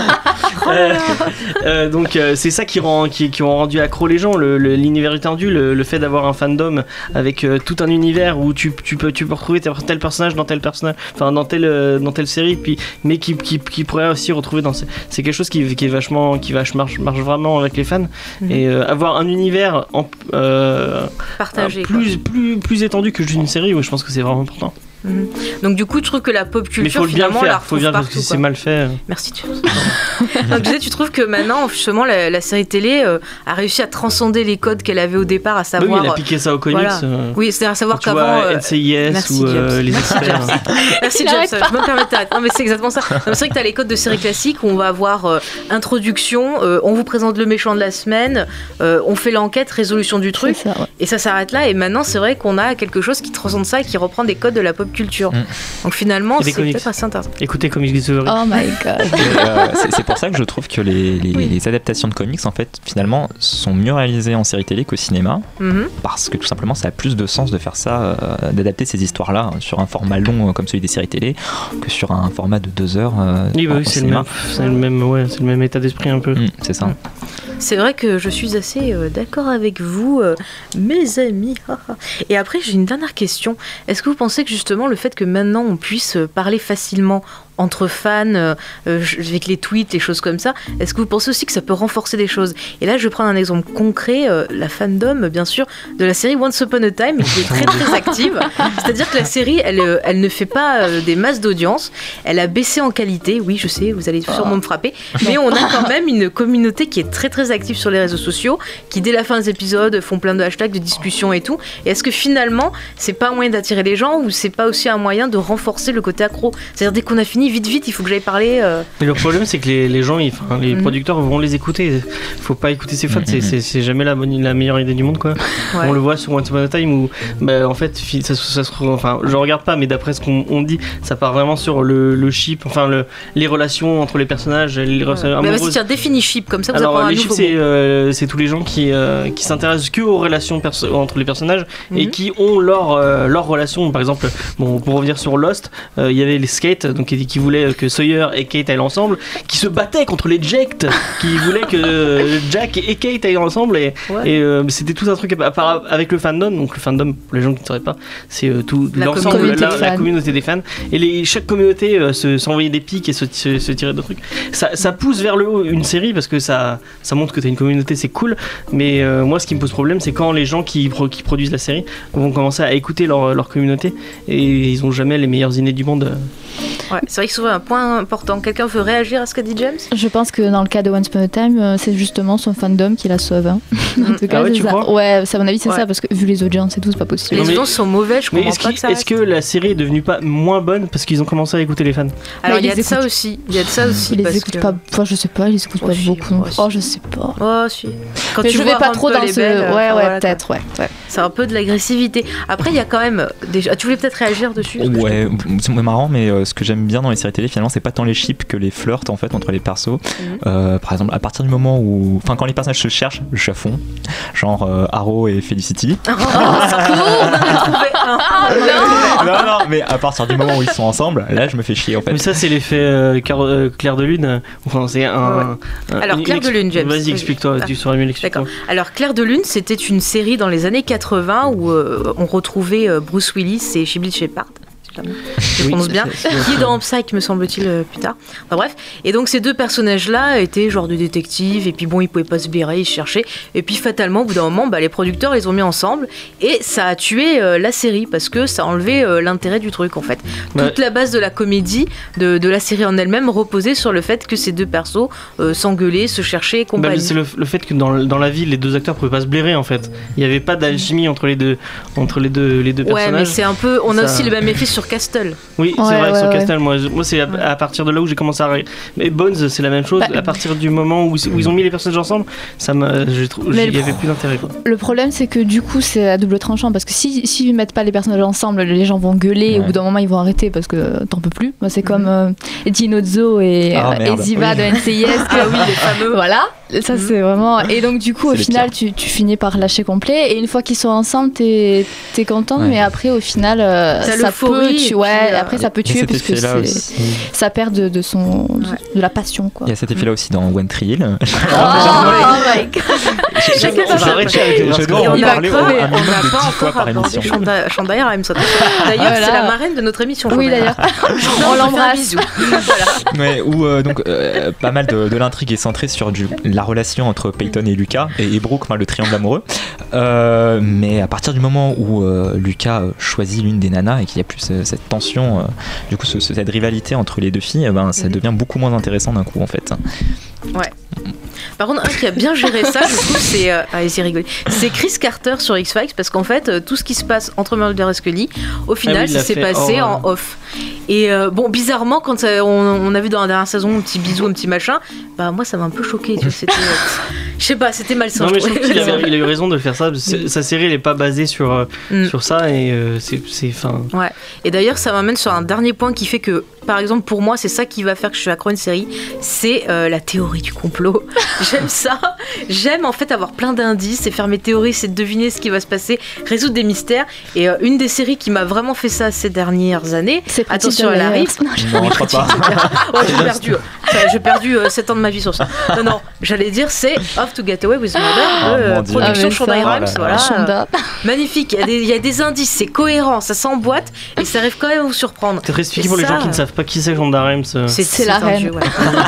euh, euh, donc euh, c'est ça qui rend qui, qui ont rendu accro les gens, le, le, l'univers étendu, le, le fait d'avoir un fandom avec euh, tout un univers où tu, tu peux tu peux retrouver tel personnage dans tel personnage, enfin dans telle dans telle série, puis mais qui qui, qui pourrait aussi retrouver dans c'est, c'est quelque chose qui, qui est vachement qui vache, marche marche vraiment avec les fans. Mmh. Et euh, avoir un univers en, euh, partagé, plus, plus plus étendu que juste une série, oui, je pense que c'est vraiment important. Mmh. Donc du coup, je trouve que la pop culture, mais faut finalement, bien le faire, la faut bien partout, parce que si quoi. c'est mal fait. Merci. Tu... Donc, tu, sais, tu trouves que maintenant, justement, la, la série télé euh, a réussi à transcender les codes qu'elle avait au départ, à savoir. Oui, il a piqué ça aux comics. Voilà. Euh, oui, c'est à savoir qu'avant. Euh, N C I S merci, ou euh, les experts. Merci James. Je me permets de t'arrêter. Non, mais c'est exactement ça. Non, c'est vrai que t'as les codes de série classique où on va avoir euh, introduction, euh, on vous présente le méchant de la semaine, euh, on fait l'enquête, résolution du truc, ça, ouais. et ça s'arrête là. Et maintenant, c'est vrai qu'on a quelque chose qui transcende ça et qui reprend des codes de la pop culture. Mm. Donc finalement, c'est comics. peut-être assez intéressant. Écoutez Comics Discovery. Oh my god. euh, c'est, c'est pour ça que je trouve que les, les, oui. les adaptations de comics, en fait, finalement, sont mieux réalisées en série télé qu'au cinéma. Mm-hmm. Parce que tout simplement, ça a plus de sens de faire ça, euh, d'adapter ces histoires-là hein, sur un format long euh, comme celui des séries télé que sur un format de deux heures. Euh, oui, bah oui, c'est, le même, c'est, le même, ouais, c'est le même état d'esprit un peu. Mm, c'est ça. Mm. C'est vrai que je suis assez euh, d'accord avec vous, euh, mes amis. Et après, j'ai une dernière question. Est-ce que vous pensez que justement le fait que maintenant on puisse parler facilement entre fans, euh, avec les tweets, les choses comme ça, est-ce que vous pensez aussi que ça peut renforcer des choses ? Et là, je vais prendre un exemple concret, euh, la fandom, bien sûr, de la série Once Upon a Time, qui est très très active. C'est-à-dire que la série, elle, elle ne fait pas euh, des masses d'audience, elle a baissé en qualité, oui, je sais, vous allez sûrement me frapper, mais on a quand même une communauté qui est très très active sur les réseaux sociaux, qui dès la fin des épisodes font plein de hashtags, de discussions et tout. Et est-ce que finalement, c'est pas un moyen d'attirer les gens ou c'est pas aussi un moyen de renforcer le côté accro ? C'est-à-dire dès qu'on a fini, vite vite, il faut que j'aille parler. Euh... Mais le problème, c'est que les, les gens, ils, les mm-hmm. producteurs vont les écouter. Faut pas écouter ses fans, mm-hmm. c'est, c'est, c'est jamais la, bonne, la meilleure idée du monde, quoi. Ouais. On le voit sur Once Upon a Time où, bah, en fait, ça, ça se, enfin, je regarde pas, mais d'après ce qu'on on dit, ça part vraiment sur le, le ship, enfin, le, les relations entre les personnages, les relations ouais. amoureuses. Mais vas-y, tiens, définis ship, comme ça, vous Alors, apprenez un les nouveau ships, c'est, euh, c'est tous les gens qui, euh, qui s'intéressent que aux relations perso- entre les personnages mm-hmm. et qui ont leur, euh, leur relation. Par exemple, bon, pour revenir sur Lost, il euh, y avait les Skate, donc qui, qui voulaient que Sawyer et Kate aillent ensemble, qui se battaient contre les Ject, qui voulaient que Jack et Kate aillent ensemble, et, ouais. et euh, c'était tout un truc à part avec le fandom. Donc le fandom, pour les gens qui ne sauraient pas, c'est euh, tout la l'ensemble, communauté la, la communauté des fans, et les, chaque communauté euh, se, s'envoyait des pics et se, se, se tirait de trucs. Ça, ça pousse vers le haut une série parce que ça, ça montre que t'as une communauté, c'est cool. Mais euh, moi, ce qui me pose problème, c'est quand les gens qui, qui produisent la série vont commencer à écouter leur, leur communauté et ils ont jamais les meilleures idées du monde. Ouais, c'est vrai que c'est un point important. Quelqu'un veut réagir à ce qu'a dit James ? Je pense que dans le cas de Once Upon a Time, c'est justement son fandom qui la sauve. Hein. En tout cas, ah ouais, c'est tu ça. crois ? Ouais, ça, à mon avis, c'est ouais. ça, parce que vu les audiences et tout, c'est pas possible. Les audiences sont mauvaises, je comprends est-ce pas que ça Est-ce que la série est devenue pas moins bonne parce qu'ils ont commencé à écouter les fans ? Alors, il y a de écoute... ça aussi. Il y a de ça aussi. Ils les parce écoutent que... pas. Enfin, je sais pas, ils les écoutent oh, pas si, beaucoup. oh, oh, je sais pas. Oh, si. Quand mais tu je vais pas trop dans ce. Belles, ouais, ouais, voilà, peut-être, ouais, ouais. C'est un peu de l'agressivité. Après, il y a quand même. Des... Tu voulais peut-être réagir dessus ? Ouais, c'est marrant, mais euh, ce que j'aime bien dans les séries télé, finalement, c'est pas tant les ships que les flirts en fait entre les persos. Mm-hmm. Euh, par exemple, à partir du moment où, enfin, quand les personnages se cherchent, je suis à fond. Genre euh, Arrow et Felicity. Oh, ça on en a trouvé un. Oh, non, non, non, mais à partir du moment où ils sont ensemble, là, je me fais chier en fait. Mais ça, c'est l'effet euh, car, euh, Clair de Lune. Enfin, c'est un. Ouais. un Alors, une, Clair de Lune, James. Vas-y, explique-toi. Ah. Tu saurais mieux l'expliquer. D'accord. Alors, Clair de Lune, c'était une série dans les années quatre-vingts où euh, on retrouvait euh, Bruce Willis et Sybil Shepherd. Je oui, prononce bien, c'est, c'est, c'est, qui est dans Psych me semble-t-il euh, plus tard. Enfin bref, et donc ces deux personnages-là étaient genre de détectives et puis bon ils pouvaient pas se blairer, ils se cherchaient et puis fatalement au bout d'un moment bah, les producteurs les ont mis ensemble et ça a tué euh, la série parce que ça a enlevé euh, l'intérêt du truc en fait. Ouais. Toute la base de la comédie de, de la série en elle-même reposait sur le fait que ces deux persos euh, s'engueulaient, se cherchaient et compagnie. Bah, c'est le, le fait que dans, dans la vie les deux acteurs pouvaient pas se blairer en fait. Il n'y avait pas d'alchimie entre les deux entre les deux les deux personnages. Ouais mais c'est un peu on a ça... aussi le même effet sur Castle. Oui, ouais, c'est vrai, ouais, sur ouais. Castle, moi, moi c'est à, à partir de là où j'ai commencé à... Mais Bones, c'est la même chose, bah, à partir du moment où, où ils ont mis les personnages ensemble, ça m'a, j'ai trouvé, il n'y avait plus d'intérêt. Quoi. Le problème, c'est que du coup, c'est à double tranchant, parce que si, si ils mettent pas les personnages ensemble, les gens vont gueuler, ouais. Et au bout d'un moment, ils vont arrêter, parce que t'en peux plus. Moi, c'est comme euh, Dinozzo et, ah, euh, et Ziva oui. de N C I S. Ah oui, les fameux. Voilà, ça c'est vraiment... Et donc du coup, c'est au final, tu, tu finis par lâcher complet, et une fois qu'ils sont ensemble, t'es, t'es content, ouais. Mais après, au final, euh, ça peut peut tuer, ouais, puis, euh, après ça peut tuer parce que c'est, ça perd de, de son de, Ouais. de la passion quoi. Il y a cet effet-là aussi dans One Tree Hill. Oh, my god. Chacun On sa va arrêter avec les Je Verse dois Et en on Corps. a parler au- crevé, un on minimum n'a de pas dix encore fois par abordé émission. Shonda, Shonda Rhimes. D'ailleurs, Voilà. c'est la marraine de notre émission. Oui Shonda d'ailleurs. Rhimes. On l'embrasse. Ouais, où euh, donc euh, pas mal de, de l'intrigue est centrée sur du, la relation entre Peyton et Lucas et, et Brooke, enfin, le triangle amoureux. Euh, mais à partir du moment où euh, Lucas choisit l'une des nanas et qu'il y a plus ce- cette tension, euh, du coup ce- ce- cette rivalité entre les deux filles, eh ben, ça Mhm. devient beaucoup moins intéressant d'un coup en fait. Par contre, un qui a bien géré ça, je trouve, c'est. Euh, allez-y, rigolez. C'est Chris Carter sur X-Files, parce qu'en fait, euh, tout ce qui se passe entre Mulder et Scully, au final, Ah oui, il ça l'a s'est fait passé hors, en off. Et euh, bon, bizarrement, quand ça- on, on a vu dans la dernière saison un petit bisou, un petit machin, bah moi, ça m'a un peu choqué. Tu vois, c'était. euh, je sais pas, c'était malsain. Non, mais je trouvais. trouve qu'il avait- il a eu raison de le faire ça. Parce que sa série, elle est pas basée sur, euh, Mm. sur ça et euh, c'est. c'est- enfin, Ouais. Et d'ailleurs, ça m'amène sur un dernier point qui fait que, par exemple, pour moi, c'est ça qui va faire que je suis accro à une série, c'est euh, la théorie du complot. J'aime ça. J'aime en fait avoir plein d'indices et faire mes théories, c'est de deviner ce qui va se passer, résoudre des mystères. Et euh, une des séries qui m'a vraiment fait ça ces dernières années. C'est Pretty Attention, elle Layers. arrive. Non, je crois pas. Oh, j'ai perdu, ça, j'ai perdu sept ans de ma vie sur ça. Non, non, j'allais dire c'est Off to Get Away with Murder de Oh, euh, mon Dieu. production Ah, mais Shonda ça, Rhimes. oh là Voilà. là. Shonda. Magnifique, il y, a des, il y a des indices, c'est cohérent, ça s'emboîte et ça arrive quand même à vous surprendre. peut-être expliquer Et pour les ça, gens qui ne savent pas qui c'est Shonda Rhimes. euh. C'est la un reine. dieu, ouais.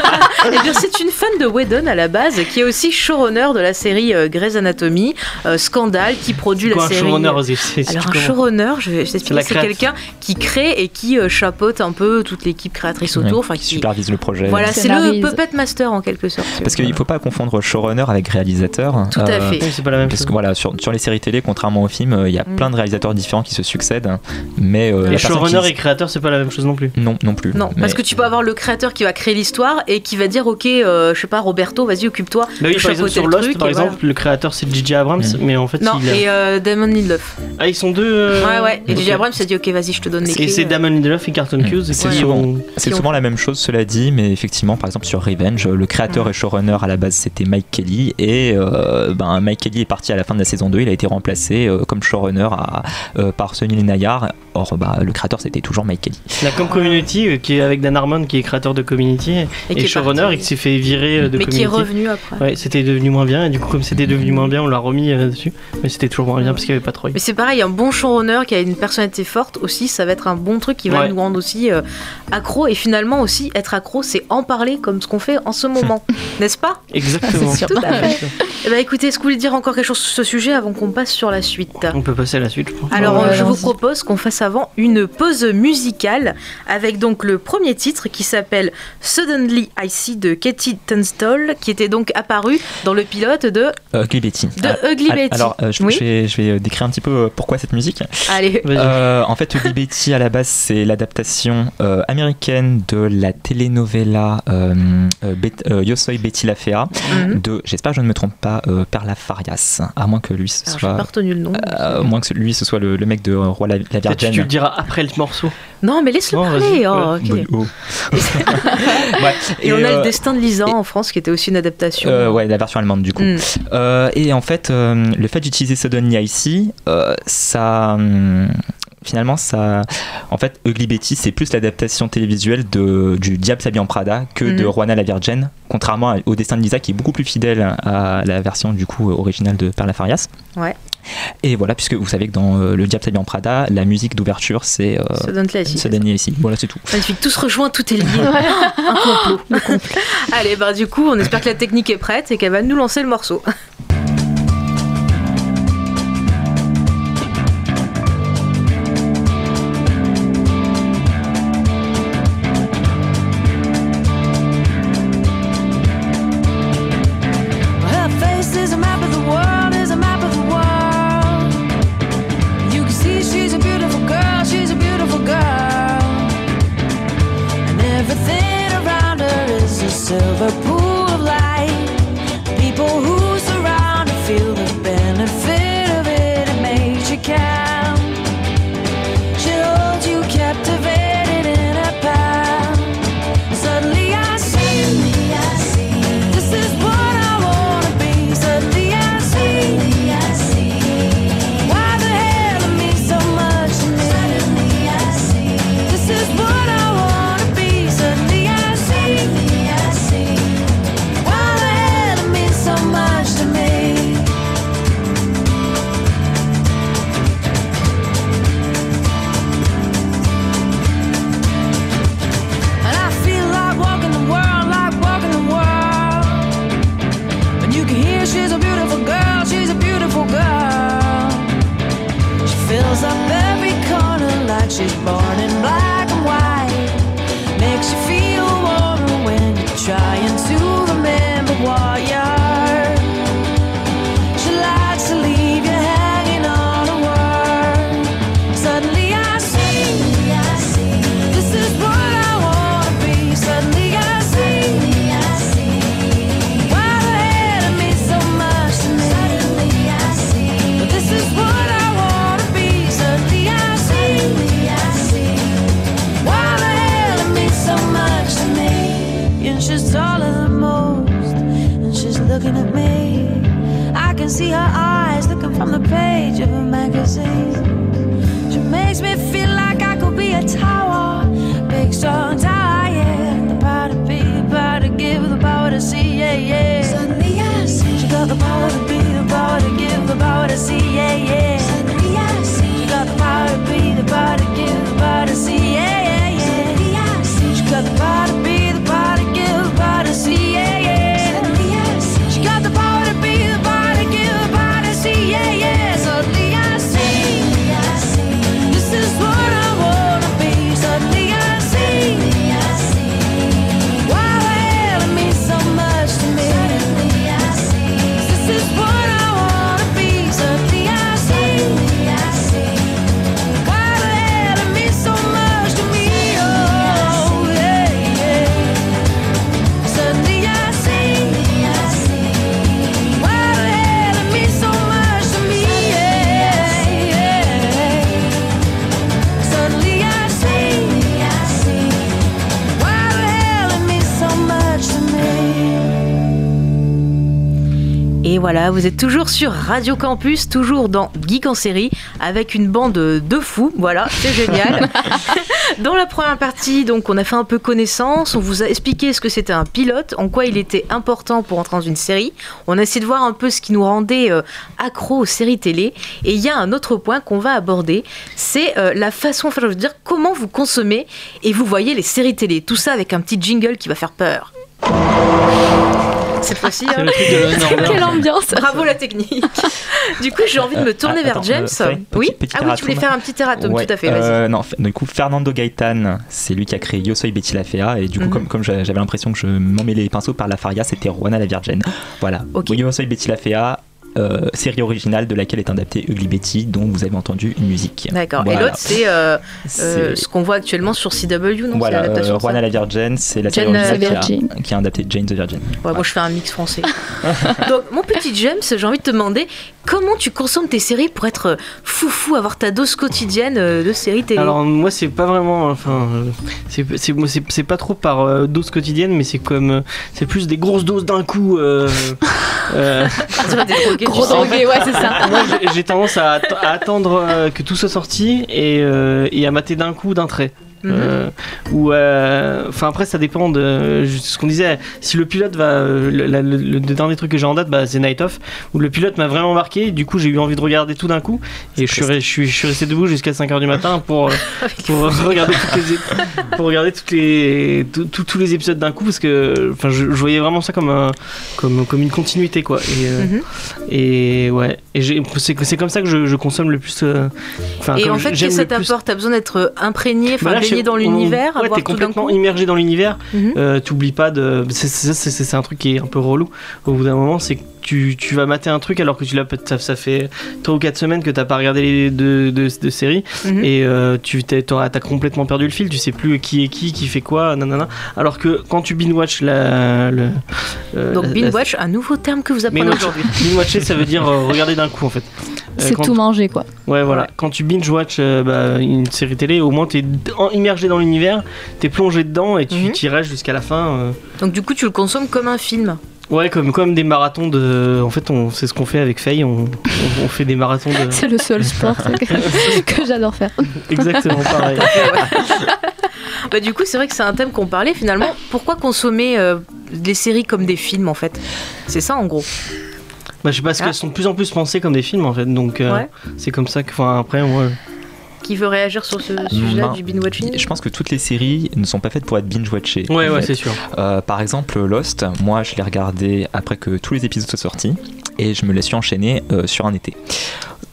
Eh bien, c'est une fan de Whedon à la base, qui est aussi showrunner de la série euh, Grey's Anatomy, euh, Scandale, qui produit C'est quoi la un série. showrunner c'est- c'est- Alors c'est un comment showrunner, je vais je vais C'est la t'expliquer, c'est créate. quelqu'un qui crée et qui euh, chapeaute un peu toute l'équipe créatrice autour. Enfin, qui qui supervise le projet. voilà, c'est le Scénarise. puppet master en quelque sorte. Parce qu'il ne faut pas confondre showrunner avec réalisateur. Tout à Euh, fait. Oui, c'est pas la même Parce chose. que voilà, sur, sur les séries télé, contrairement aux films, euh, il y a Mm. plein de réalisateurs différents qui se succèdent, mais euh, Et la personne showrunner qui- et créateur, c'est pas la même chose non plus. non, non plus. Non, Mais- parce que tu peux avoir le créateur qui va créer l'histoire et qui va dire ok, euh, je sais pas, Roberto, vas-y occupe-toi. Bah oui, de par exemple, chapeauter sur le Lost, truc, par et exemple, voilà. le créateur c'est J J Abrams, Mm. mais en fait, Non, il a- et euh, Damon Lindelof. Ah, ils sont deux. euh, Ouais, ouais. Et J J ok. Abrams s'est dit ok, vas-y, je te donne les Et clés. c'est euh. Damon Lindelof et Carlton Mm. Cuse. et C'est qui souvent- vont- C'est qui ont- souvent la même chose, cela dit, mais effectivement, par exemple sur Revenge, le créateur Mm. et showrunner à la base c'était Mike Kelly, et euh, ben, Mike Kelly est parti à la fin de la saison deux, il a été remplacé euh, comme showrunner à, euh, par Sunil Nayar. Or, bah, le créateur c'était toujours Mike Kelly. La Com Community, euh, qui est avec Dan Harmon, qui est créateur de Community Et et, qui est showrunner, parti. et qui s'est fait virer euh, de Mais qui Community. est revenu après. Ouais, c'était devenu moins bien, et du coup, comme c'était devenu moins bien, on l'a remis euh, dessus. Mais c'était toujours moins bien parce qu'il n'y avait pas Troy. Mais c'est pareil, un bon showrunner qui a une personnalité forte aussi, ça va être un bon truc qui va Ouais. nous rendre aussi euh, accro. Et finalement aussi, être accro, c'est en parler comme ce qu'on fait en ce moment, n'est-ce pas? Exactement. C'est sûr. Tout à fait. Eh ben écoutez, est-ce que vous voulez dire encore quelque chose sur ce sujet avant qu'on passe sur la suite? On peut passer à la suite, je pense. Alors, Ouais, euh, je vous allons-y. propose qu'on fasse avant une pause musicale avec donc le premier titre qui s'appelle Suddenly I See de Katie Tunstall, qui était donc apparu dans le pilote de, Euh, Ugly Betty. de Ah, Ugly ah, Betty. Alors, euh, je, Oui. je vais, je vais décrire un petit peu euh, pourquoi cette musique. Allez, Vas-y. Euh, en fait, Ugly Betty à la base, c'est l'adaptation euh, américaine de la telenovela euh, euh, Bet- euh, Yo Soy Betty la Fea Mhm. de, j'espère que je ne me trompe pas, euh, Perla Farias, à moins que lui ce Alors, j'ai soit. pas retenu le nom. euh, moins que lui ce soit le, le mec de Roi la, la Peut-être que tu le Virgin. diras après le morceau. Non, mais laisse-le Non, parler. vas-y. oh, ok. Bon, oh. Ouais, Et, on a euh, le destin de Lisa et- en France, qui était aussi une adaptation. euh, ouais, la version allemande du coup. Mm. Euh, et en fait, euh, le fait d'utiliser Suddenly ici, euh, ça. hum, Finalement, ça, en fait, Ugly Betty, c'est plus l'adaptation télévisuelle de, du Diable s'habille en Prada que de Mhm. Juana la Virgin, contrairement à- au destin de Lisa qui est beaucoup plus fidèle à la version du coup originale de Perla Farias. Ouais. Et voilà, puisque vous savez que dans euh, le Diable s'habille en Prada, la musique d'ouverture c'est euh, Suddenly I See, c'est ça. Suddenly ici. Voilà, c'est tout. Magnifique, tout se rejoint, tout est lié. Un complot. Un complot. Allez, bah du coup, on espère que la technique est prête et qu'elle va nous lancer le morceau. Her face is a map of the world, is a map of the world. You can see she's a beautiful girl, she's a beautiful girl. And everything around her is a silver pool of light. People who surround her feel the benefit of it, it makes you count. She holds you captivated in her palm. Suddenly I see, this is what I wanna be. Suddenly I see, why the hell it means so much to me. up every corner like she's born in black and white. Makes you feel warmer when you're trying to remember what you're. She likes to leave you hanging on a word. Suddenly I see, I see, this is what I wanna be. Suddenly I see, I see, why the hell it means so much to me. Suddenly I see, this is what I wanna be. Suddenly I see, I see, why the hell it means so much to me. And she's taller than most, and she's looking at me. I can see her eyes looking from the page of a magazine. She makes me feel like I could be a tower, big strong tower, yeah. The power to be, the power to give, the power to see, yeah, yeah. Suddenly I see, she got the power to be, the power to give, the power to see, yeah, yeah. Suddenly I see, she got the power to be, the power to give, the power to see, yeah, yeah, yeah. Suddenly I see, she got the power to be, the power to give, the power to see, yeah, yeah. Suddenly I see, she got the power to be, the power to give, the power to see, yeah, yeah. Suddenly I see, I see, this is what I wanna be. Suddenly I see, I see, why the hell it means so much to me. Suddenly I see, this is what I wanna be. Suddenly I see, I see, why the hell it means so much to me. Oh yeah, yeah. Suddenly I see, I see, why the hell it means so much to me. Yeah, yeah. Suddenly I see, I see, why the hell it means so much to me. Et voilà, vous êtes toujours sur Radio Campus, toujours dans Geek en série, avec une bande de fous, voilà, c'est génial. Dans la première partie, donc, on a fait un peu connaissance, on vous a expliqué ce que c'était un pilote, en quoi il était important pour entrer dans une série. On a essayé de voir un peu ce qui nous rendait euh, accro aux séries télé. Et il y a un autre point qu'on va aborder, c'est euh, la façon, enfin je veux dire, comment vous consommez et vous voyez les séries télé. Tout ça avec un petit jingle qui va faire peur. Cette fois-ci, C'est hein. le truc de Law and Order. Quelle ambiance. Bravo la technique. Du coup, j'ai envie de me tourner Euh, vers attends, James. euh, sorry, petit- oui. petit Ah oui, tu voulais erratum. faire un petit erratum, Ouais, tout à fait. Vas-y. euh, non, f- du coup, Fernando Gaitán, c'est lui qui a créé Yo Soy Betty la Fea, et du coup, Mhm. comme, comme j'a- j'avais l'impression que je m'emmêlais les pinceaux par la Faria, c'était Juana la Virgin. Voilà. Ok. Yo Soy Betty la Fea, euh, série originale de laquelle est adaptée Ugly Betty, dont vous avez entendu une musique. D'accord. Voilà. Et l'autre, c'est euh, euh, C'est- ce qu'on voit actuellement sur C W, non? Voilà, C'est l'adaptation euh, de ça. Juana la Virgin, c'est la série Jane, originale euh, qui a, Virgin. qui a adapté Jane the Virgin. Ouais, moi, je fais un mix français. Donc, mon petit James, j'ai envie de te demander comment tu consommes tes séries pour être foufou, avoir ta dose quotidienne euh, de séries télé. Alors moi c'est pas vraiment, enfin euh, c'est c'est moi, c'est c'est pas trop par euh, dose quotidienne, mais c'est comme euh, c'est plus des grosses doses d'un coup. euh, euh, On dirait des drogués, Gros tu sais. drogué, ouais, c'est ça. Moi j'ai- j'ai tendance à, att- à attendre euh, que tout soit sorti et, euh, et à mater d'un coup d'un trait. Mhm. Euh, ou euh, enfin après ça dépend de ce qu'on disait, si le pilote va euh, le, la- le- le dernier truc que j'ai en date, bah, c'est Night Of, où le pilote m'a vraiment marqué, du coup j'ai eu envie de regarder tout d'un coup et je suis, re- je, suis, je suis resté debout jusqu'à cinq heures du matin pour, euh, pour regarder toutes les pour regarder toutes les tout- tout- tous les épisodes d'un coup, parce que enfin je, je voyais vraiment ça comme un, comme comme une continuité quoi, et euh, Mhm. et ouais, et j'ai- c'est c'est comme ça que je, je consomme le plus euh, enfin, Et comme en fait, j'aime qu'est-ce que ça le plus- t'apporte? T'as besoin d'être imprégné, enfin Bah là, baigné je- dans on- l'univers, ouais, avoir t'es tout d'un complètement coup. immergé dans l'univers. Mhm. Euh, T'oublies pas de. C'est c'est- c'est- c'est un truc qui est un peu relou. Au bout d'un moment, c'est que tu, tu vas mater un truc alors que tu l'as peut- ça, ça fait trois ou quatre semaines que t'as pas regardé les deux de, de séries, Mhm. et euh, tu t'es- t'auras- t'as complètement perdu le fil. Tu sais plus qui est qui, qui fait quoi, nanana. Alors que quand tu binge-watch la. Le, euh, Donc, la- la- binge-watch, un nouveau terme que vous apprenez Binge- aujourd'hui. binge-watcher, ça veut dire euh, regarder d'un coup en fait. Euh, C'est quand- tout manger, quoi. Ouais, voilà. Ouais. Quand tu binge-watch euh, bah, une série télé, au moins t'es d- en- immergé dans l'univers, t'es plongé dedans et tu Mhm. t'y restes jusqu'à la fin. euh. Donc, du coup, tu le consommes comme un film. Ouais, comme, comme des marathons de. En fait, on, c'est ce qu'on fait avec Faye, on, on, on fait des marathons de. C'est le seul sport que, que j'adore faire. Exactement pareil. Bah, du coup, c'est vrai que c'est un thème qu'on parlait finalement. Pourquoi consommer euh, des séries comme des films en fait? C'est ça en gros. Bah, je sais pas, parce Ah. qu'elles sont de plus en plus pensées comme des films en fait, donc euh, Ouais. c'est comme ça que. Enfin, après, moi. Qui veut réagir sur ce sujet-là Non. du binge-watching? Je pense que toutes les séries ne sont pas faites pour être binge-watchées. Ouais, en ouais, fait. c'est sûr. Euh, par exemple, Lost, moi je l'ai regardé après que tous les épisodes soient sortis et je me les suis enchaînés euh, sur un été.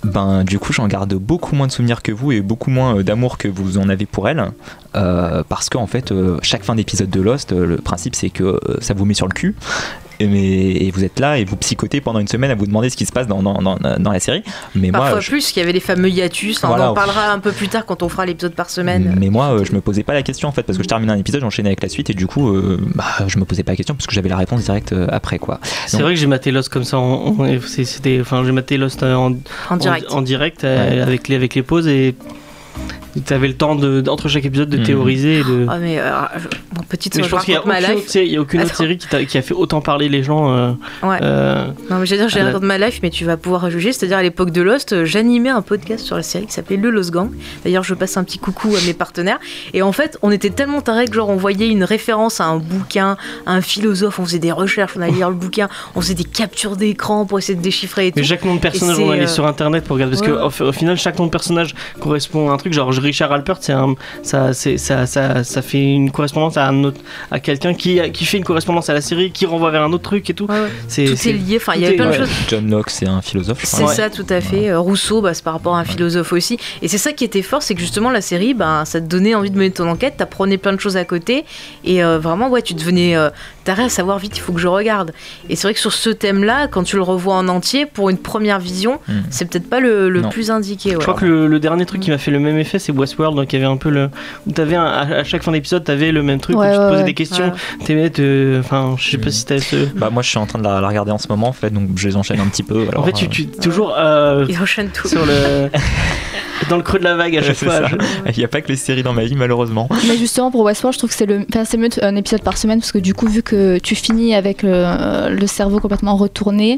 Ben, du coup, j'en garde beaucoup moins de souvenirs que vous et beaucoup moins euh, d'amour que vous en avez pour elle. Euh, parce qu'en fait, euh, chaque fin d'épisode de Lost, euh, le principe c'est que euh, ça vous met sur le cul. Et, mais, et vous êtes là et vous psychotez pendant une semaine à vous demander ce qui se passe dans, dans, dans, dans la série. Mais Parfois moi, je... plus, qu'il y avait les fameux hiatus. Enfin, Voilà. On en parlera un peu plus tard quand on fera l'épisode par semaine. Mais moi, euh, je me posais pas la question en fait, parce que je terminais un épisode, j'enchaînais avec la suite et du coup, euh, bah, je me posais pas la question parce que j'avais la réponse directe euh, après quoi. C'est Donc- vrai que j'ai maté Lost comme ça. En, en- c'est- c'était, enfin, j'ai maté Lost en, En direct. en, en direct euh, Ouais. avec les avec les pauses et t'avais le temps de, entre chaque épisode de Mhm. théoriser. Et de... Ah, mais euh, je- bon, petite Mais je je pense qu'il y a raconte ma aucune, autre, life. tu sais, il y a aucune autre Attends. série qui, t'a- qui a fait autant parler les gens. Euh, Ouais. euh, Non, mais j'allais dire, je Ah, raconte ma life, mais tu vas pouvoir juger. C'est-à-dire, à l'époque de Lost, euh, j'animais un podcast sur la série qui s'appelait Le Lost Gang. D'ailleurs, je passe un petit coucou à mes partenaires. Et en fait, on était tellement tarés que, genre, on voyait une référence à un bouquin, à un philosophe, on faisait des recherches, on allait lire le bouquin, on faisait des captures d'écran pour essayer de déchiffrer et tout. Mais chaque nom de personnage, Et on c'est, allait euh, sur internet pour regarder. Parce ouais. qu'au au final, chaque nom de personnage correspond à un truc. Genre Richard Alpert, c'est un, ça, c'est, ça, ça, ça fait une correspondance à, un autre, à quelqu'un qui, qui fait une correspondance à la série, qui renvoie vers un autre truc et tout. Ouais, ouais. C'est, Tout c'est- est lié, enfin, il y tout avait est- plein de ouais. choses. John Locke, c'est un philosophe. je C'est crois. Ouais. ça, tout à fait. Euh, Rousseau, bah, c'est par rapport à un philosophe aussi. Et c'est ça qui était fort, c'est que justement, la série, bah, ça te donnait envie de mener ton enquête, t'apprenais plein de choses à côté. Et euh, vraiment, ouais, tu devenais euh, taré à savoir vite, il faut que je regarde. Et c'est vrai que sur ce thème-là, quand tu le revois en entier, pour une première vision, Mm. c'est peut-être pas le, le Non. plus indiqué. Ouais. Je crois que le, le dernier truc qui m'a fait le même effet, c'est Westworld. Donc, il y avait un peu le. Où t'avais un- à, à chaque fin d'épisode, t'avais le même truc Ouais, où tu te ouais, posais ouais. des questions. Ouais. T'aimais te. Enfin, je sais pas Mm. si t'as ce. Bah, moi, je suis en train de la, la regarder en ce moment en fait, donc je les enchaîne un petit peu. Alors, en fait, tu, euh, tu toujours euh, Ils enchaînent tout. sur le. Dans le creux de la vague à chaque c'est fois. ça. je- Il n'y a pas que les séries dans ma vie, malheureusement. Mais justement, pour Westworld, je trouve que c'est, le... enfin, c'est mieux un épisode par semaine parce que du coup, vu que tu finis avec le, le cerveau complètement retourné,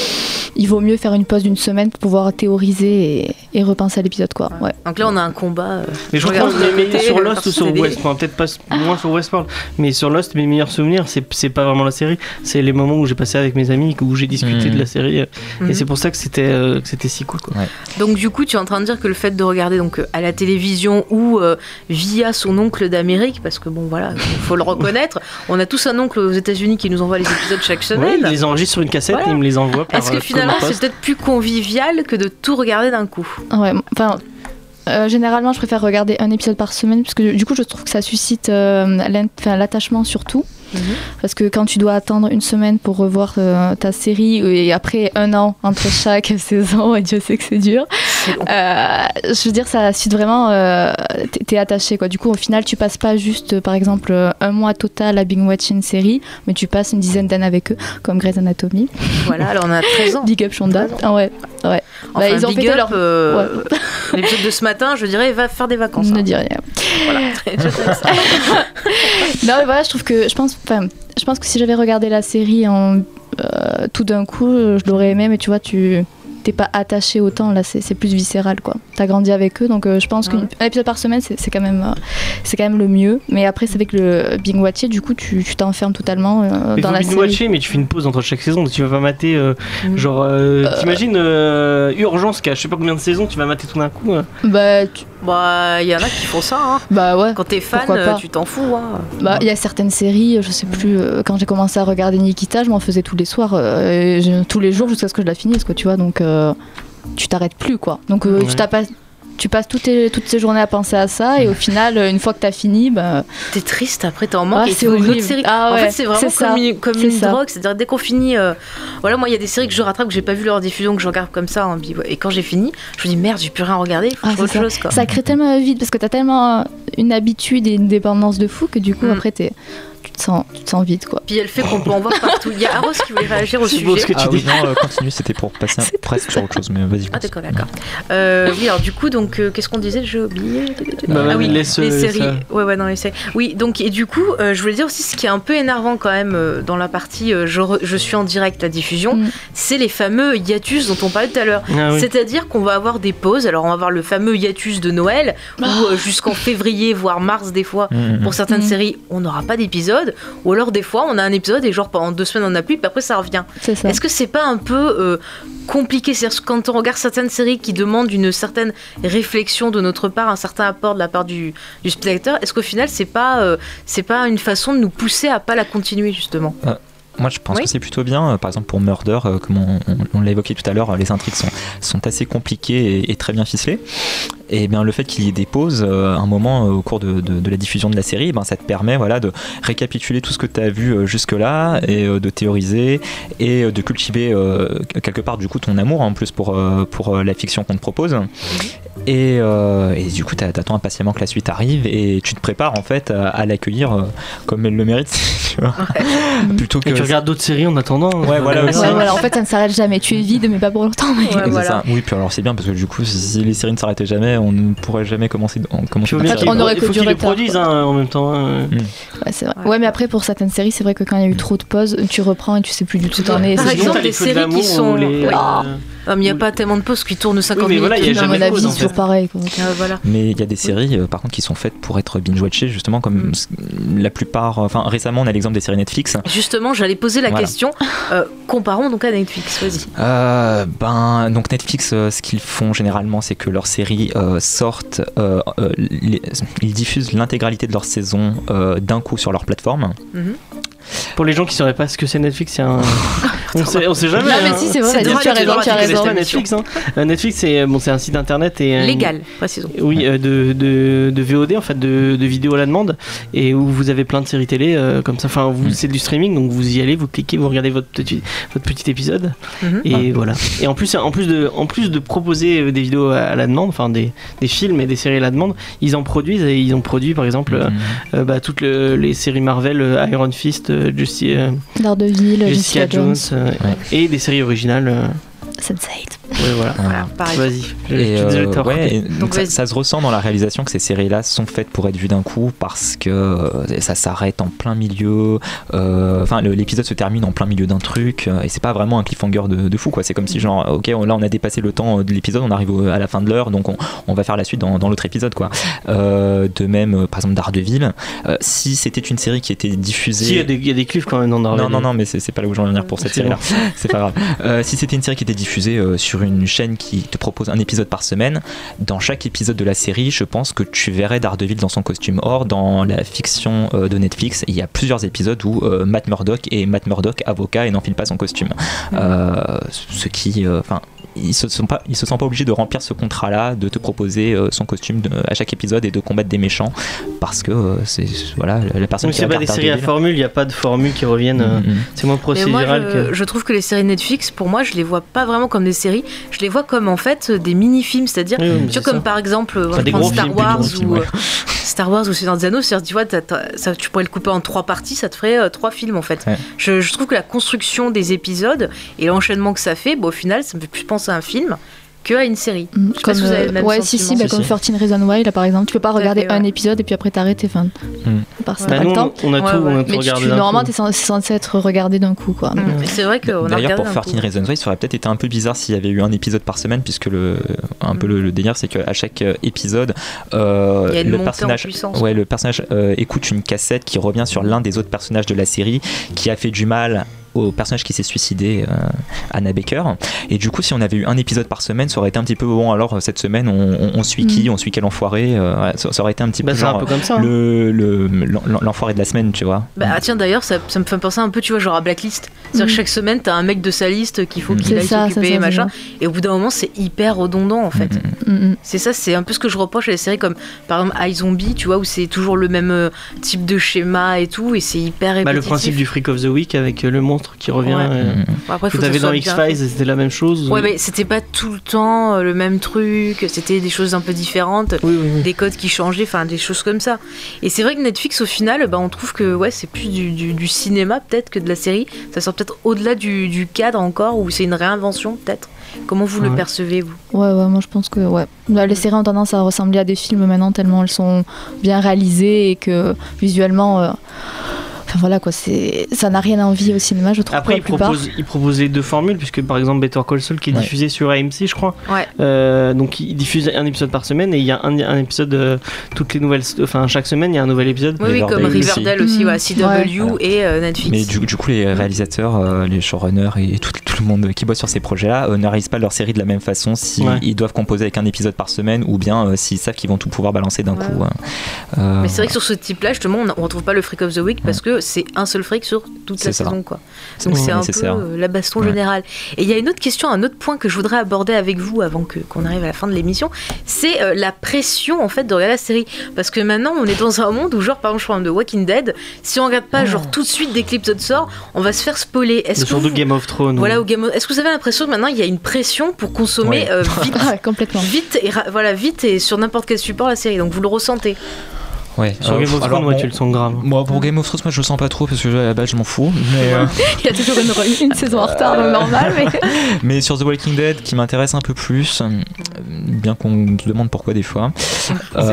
il vaut mieux faire une pause d'une semaine pour pouvoir théoriser et, et repenser à l'épisode. Quoi. Ouais. Donc là, on a un combat. euh, Mais je regarde crois que de mais, côté, mais sur le Lost ou sur personnage West, enfin, peut-être pas moins sur Westworld, mais sur Lost, mes meilleurs souvenirs, c'est, c'est pas vraiment la série, c'est les moments où j'ai passé avec mes amis, où j'ai discuté Mhm. de la série, Mhm. et c'est pour ça que c'était, euh, que c'était si cool. Quoi. Donc du coup, tu es en train de dire que le fait de regarder donc euh, à la télévision ou euh, via son oncle d'Amérique, parce que bon voilà, faut le reconnaître, on a tous un oncle aux États-Unis qui nous envoie les épisodes chaque Ouais, semaine. ils les enregistrent sur une cassette Voilà. et ils me les envoient par Est-ce que euh, finalement commande c'est poste. peut-être plus convivial que de tout regarder d'un coup? Ouais, enfin, euh, généralement, je préfère regarder un épisode par semaine parce que du coup, je trouve que ça suscite euh, l'int- enfin, l'attachement surtout. Mhm. Parce que quand tu dois attendre une semaine pour revoir euh, ta série et après un an entre chaque saison, et Dieu sait que c'est dur, C'est long. euh, je veux dire, ça suite vraiment, euh, t'es- t'es attaché quoi. Du coup, au final, tu passes pas juste, euh, par exemple, euh, un mois total à binge-watch une série, mais tu passes une dizaine d'années avec eux, comme Grey's Anatomy. Voilà, alors on a treize ans. Big up Shonda. Ah ouais, ouais. Enfin, Bah, ils ont big fêté up, leur- euh, l'épisode de ce matin, je dirais, va faire des vacances. Ne hein. dis rien. Voilà. Je sais ça. Non, mais voilà, je trouve que je pense, enfin, je pense que si j'avais regardé la série en euh, tout d'un coup, je l'aurais aimé, mais tu vois, tu t'es pas attaché autant. Là, c'est c'est plus viscéral, quoi. T'as grandi avec eux, donc euh, je pense Ouais. qu'un épisode par semaine, c'est c'est quand même, euh, c'est quand même le mieux. Mais après, c'est avec le binge watcher, du coup, tu tu t'enfermes totalement euh, Mais dans faut la binge série. watcher, mais tu fais une pause entre chaque saison, tu vas pas mater euh, Mhm. genre euh, t'imagines euh, Urgence qui a je sais pas combien de saisons, tu vas mater tout d'un coup. euh. Bah, tu- Bah, il y en a qui font ça. Hein. bah ouais. Quand t'es fan, Pourquoi pas. euh, tu t'en fous. Hein. Bah, il y a certaines séries, je sais plus, euh, quand j'ai commencé à regarder Nikita, je m'en faisais tous les soirs, euh, et je- tous les jours jusqu'à ce que je la finisse, quoi, tu vois, donc euh, tu t'arrêtes plus, quoi. Donc euh, Ouais. tu, t'as pas- tu passes toutes, tes- toutes ces journées à penser à ça, et au final, euh, une fois que t'as fini, bah, T'es triste, après t'en manques Ah, et c'est tu vois une autre horrible. série. Ah en ouais, fait, c'est vraiment c'est ça. comme une, comme C'est une ça. drogue. C'est-à-dire, dès qu'on finit. euh, Voilà, moi, il y a des séries que je rattrape, que j'ai pas vu leur diffusion, que je regarde comme ça. En bi- Et quand j'ai fini, je me dis merde, j'ai plus rien à regarder, il faut Ah, que je fasse c'est autre chose. Quoi. ça crée tellement un vide, parce que t'as tellement euh, une habitude et une dépendance de fou que du coup, Mm. après, t'es- tu, te sens, tu te sens vide, quoi. Puis elle fait qu'on peut en voir partout. Il y a Aros qui voulait réagir au C'est beau sujet. ce que tu Ah oui, dis. non, euh, continue, c'était pour passer un- presque sur autre chose, mais vas-y. Ah d'accord, d'accord. Euh, oui, alors du coup, donc euh, qu'est-ce qu'on disait? J'ai oublié. Bah, ah oui, laisse, les euh, séries. ça. Ouais, ouais, non, les séries. Oui, donc et du coup, euh, je voulais dire aussi ce qui est un peu énervant quand même euh, dans la partie euh, je, re- je suis en direct la diffusion, Mm. c'est les fameux hiatus dont on parlait tout à l'heure. Ah oui. C'est-à-dire qu'on va avoir des pauses. Alors on va avoir le fameux hiatus de Noël où euh, jusqu'en février voire mars des fois. Mhm. Pour certaines Mhm. séries, on n'aura pas d'épisode, ou alors des fois on a un épisode et genre pendant deux semaines on n'a plus, puis après ça revient. C'est ça. Est-ce que c'est pas un peu euh, compliqué? C'est-à-dire quand on regarde certaines séries qui demandent une certaine réflexion de notre part, un certain apport de la part du, du spectateur, est-ce qu'au final c'est pas euh, c'est pas une façon de nous pousser à pas la continuer justement? Moi, je pense Oui. que c'est plutôt bien. Par exemple, pour Murder, euh, comme on, on, on l'a évoqué tout à l'heure, les intrigues sont, sont assez compliquées et, et très bien ficelées. Et bien, le fait qu'il y ait des pauses, euh, un moment euh, au cours de, de, de la diffusion de la série, ben, ça te permet voilà, de récapituler tout ce que tu as vu euh, jusque-là et euh, de théoriser et euh, de cultiver euh, quelque part du coup ton amour en plus pour, euh, pour euh, la fiction qu'on te propose. Et, euh, et du coup, t'a- t'attends impatiemment que la suite arrive et tu te prépares en fait à, à l'accueillir euh, comme elle le mérite, tu vois. Plutôt que Et tu regardes d'autres séries en attendant. Ouais, voilà, aussi. Ouais, voilà, en fait, ça ne s'arrête jamais. Tu es vide, mais pas pour longtemps. Mais... Ouais, c'est voilà. ça. Oui, puis alors c'est bien parce que du coup, si les séries ne s'arrêtaient jamais, on ne pourrait jamais commencer. On Puis commencer faut bien fait, qu'ils on aurait il que faut du qu'ils le retard, produisent quoi. hein, en même temps. hein. Ouais, c'est vrai. Ouais. Ouais, mais après, pour certaines séries, c'est vrai que quand il y a eu trop de pauses, tu reprends et tu sais plus du tout où t'en es. Par C'est Sinon, exemple, t'as les les feux de séries qui l'amour sont- ou les, Ouais. euh, Ah, mais il n'y a pas tellement de pauses qui tournent cinquante Oui, mais voilà, il y a minutes. à jamais mon de pause, avis, en c'est toujours fait. pareil. quoi. Ah, voilà. Mais il y a des séries, euh, par contre, qui sont faites pour être binge-watchées, justement, comme Mm. s- la plupart. Enfin, récemment, on a l'exemple des séries Netflix. Justement, j'allais poser la Voilà. question. Euh, comparons donc à Netflix, vas-y. Euh, ben, donc Netflix, euh, ce qu'ils font généralement, c'est que leurs séries euh, sortent, euh, euh, les- ils diffusent l'intégralité de leur saison euh, d'un coup sur leur plateforme. Mhm. Pour les gens qui sauraient pas ce que c'est Netflix, c'est un. on sait, on sait jamais. Non, mais hein. si, c'est C'est vrai. droit Tu as de- raison, droit tu as de- raison. C'est Netflix. Hein. Euh, Netflix, c'est bon, c'est un site internet et euh, Légal, précisons. Oui, euh, de, de, de V O D en fait, de, de vidéos à la demande, et où vous avez plein de séries télé euh, comme ça. Enfin, vous, Mm. c'est du streaming, donc vous y allez, vous cliquez, vous regardez votre petit, votre petit épisode, Mhm. et voilà. Et en plus, en plus de, en plus de proposer euh, des vidéos à, à la demande, enfin des, des films et des séries à la demande, ils en produisent et ils ont produit par exemple euh, Mhm. euh, bah, toutes le- les séries Marvel, euh, Iron Fist, euh, Justi- euh, Daredevil, Jessica Jones, euh, Ouais. et des séries originales. euh, sense eight. ouais, voilà. Voilà. Pareil. Vas-y. Je- Et, je suis désolé de euh, te ouais, recouper. et donc Donc, ça, vas-y. ça se ressent dans la réalisation que ces séries-là sont faites pour être vues d'un coup parce que euh, ça s'arrête en plein milieu. euh, Enfin, le- l'épisode se termine en plein milieu d'un truc euh, et c'est pas vraiment un cliffhanger de, de fou quoi. C'est comme si genre, ok, on- là on a dépassé le temps de l'épisode, on arrive au- à la fin de l'heure, donc on, on va faire la suite dans, dans l'autre épisode quoi. Euh, de même, euh, par exemple, Daredevil, euh, si c'était une série qui était diffusée. Si, il y a des- il y, a des cliffs quand même dans Daredevil. Non, non, non, mais c'est c'est pas là où j'en veux venir pour cette C'est série-là. C'est pas grave. Euh, si c'était une série qui était diffusée euh, sur une chaîne qui te propose un épisode par semaine, dans chaque épisode de la série, je pense que tu verrais Daredevil dans son costume. Or, dans la fiction euh, de Netflix, il y a plusieurs épisodes où euh, Matt Murdock est Matt Murdock, avocat, et n'enfile pas son costume. Euh, ce qui. Enfin. ils se sont pas, ils se sentent pas obligés de remplir ce contrat-là, de te proposer euh, son costume de- à chaque épisode et de combattre des méchants parce que euh, c'est voilà la personne Donc qui c'est pas regarde des séries à Daredevil. formule, il n'y a pas de formule qui reviennent. euh, Mhm. C'est moins Mais moi, procédural je, que. je trouve que les séries Netflix, pour moi, je les vois pas vraiment comme des séries. Je les vois comme en fait des mini-films, c'est-à-dire, Oui, oui, mais tu c'est vois, comme ça. par exemple, on Enfin, va des prendre gros Star films, des Wars gros ou films, ouais. euh, Star Wars ou Seigneur des Anneaux, c'est-à-dire, tu vois, t'as- t'as- ça, tu pourrais le couper en trois parties, ça te ferait euh, trois films en fait. Ouais. Je, je trouve que la construction des épisodes et l'enchaînement que ça fait, bon, au final, ça me fait plus penser à un film que à une série. Mm, Je sais pas si vous avez le même ouais, si, si, sentiment. bah, Si, comme si. thirteen Reasons Why, là par exemple, tu peux pas Tout à regarder fait, un ouais. épisode et puis après t'arrêter. Enfin, Mm. parce que Bah, t'as pas nous, le temps. on a Ouais, tout, ouais. on a tout Mais tu, regardé tu- d'un normalement, coup. t'es censé, c'est censé être regardé d'un coup, quoi. Mm. Et c'est vrai qu'on a D'ailleurs, regardé pour un thirteen coup. Reasons Why, ça aurait peut-être été un peu bizarre s'il y avait eu un épisode par semaine, puisque le, un peu le, le délire, c'est qu'à chaque euh, épisode, euh, Il y a une le montée en personnage, puissance. ouais, le personnage euh, écoute une cassette qui revient sur l'un des autres personnages de la série, qui a fait du mal au personnage qui s'est suicidé, euh, Anna Baker. Et du coup, si on avait eu un épisode par semaine, ça aurait été un petit peu bon. Alors cette semaine, on, on, on suit qui, on suit quel enfoiré. euh, ouais, ça, ça aurait été un petit Bah, peu c'est un genre peu comme ça. hein. le, le, l'en- l'enfoiré de la semaine, tu vois. Bah ah, tiens d'ailleurs ça, ça me fait penser un peu tu vois genre à Blacklist. C'est-à-dire que Mhm. chaque semaine t'as un mec de sa liste qu'il faut Mhm. qu'il C'est aille ça, s'occuper c'est ça, machin c'est et au bout d'un moment c'est hyper redondant en fait. Mm, mm. Mm, mm. C'est ça, c'est un peu ce que je reproche à les séries comme par exemple iZombie, tu vois, où c'est toujours le même euh, type de schéma et tout, et c'est hyper répétitif. Bah, le principe du Freak of the Week avec euh, le monstre qui revient. Ouais. euh, Mm, mm. Bon, après, que faut que ça t'avais soit dans bien fait. X-Files, c'était la même chose. Ouais, mais c'était pas tout le temps euh, le même truc, c'était des choses un peu différentes, Oui, oui, oui. des codes qui changeaient, enfin des choses comme ça. Et c'est vrai que Netflix, au final, bah, on trouve que ouais, c'est plus du, du- du cinéma peut-être que de la série. Ça sort peut-être au-delà du, du cadre encore, ou c'est une réinvention peut-être. Comment vous le Ouais. percevez, vous? Ouais, ouais, moi je pense que ouais. Bah, les séries ont tendance à ressembler à des films maintenant tellement elles sont bien réalisées et que visuellement, euh, enfin voilà quoi, c'est ça n'a rien à envier au cinéma, je trouve. Après, pour il la plupart. propose, il proposait deux formules, puisque par exemple Better Call Saul qui est Ouais. diffusé sur A M C, je crois. Ouais. Euh, donc il diffuse un épisode par semaine et il y a un, un épisode euh, toutes les nouvelles, enfin chaque semaine il y a un nouvel épisode. Oui, oui, comme Riverdale aussi. Riverdale aussi, Mhm. ouais, C W Ouais. et euh, Netflix. Mais du, du coup, les réalisateurs, euh, les showrunners et tout, tout le monde qui bosse sur ces projets-là euh, ne réalisent pas leur série de la même façon s'ils Ouais. ils doivent composer avec un épisode par semaine ou bien euh, s'ils savent qu'ils vont tout pouvoir balancer d'un Ouais. coup. hein. Euh, Mais c'est vrai que sur ce type-là, justement, on ne retrouve pas le Freak of the Week parce que que c'est un seul fric sur toute la C'est ça. saison, quoi. C'est Donc c'est un nécessaire. peu euh, la baston Ouais. générale. Et il y a une autre question, un autre point que je voudrais aborder avec vous avant que, qu'on arrive à la fin de l'émission, c'est euh, la pression en fait de regarder la série. Parce que maintenant on est dans un monde où genre par exemple je parle de Walking Dead, si on regarde pas genre tout de suite dès que l'épisode sort, on va se faire spoiler. Est-ce que Surtout vous- Game of Thrones. voilà, au Game of- Est-ce que vous avez l'impression que maintenant il y a une pression pour consommer Ouais. euh, vite, Ah, complètement. vite et ra- voilà vite et sur n'importe quel support la série. Donc vous le ressentez. Ouais. Sur Euh, Game of alors, Thrones, ouais, bon, tu le sens grave. Moi, pour Game of Thrones, moi je le sens pas trop parce que à la base je m'en fous. Mais, euh, Il y a toujours une, re- une saison en retard, donc normal, mais. mais sur The Walking Dead, qui m'intéresse un peu plus, euh, bien qu'on se demande pourquoi des fois. C'est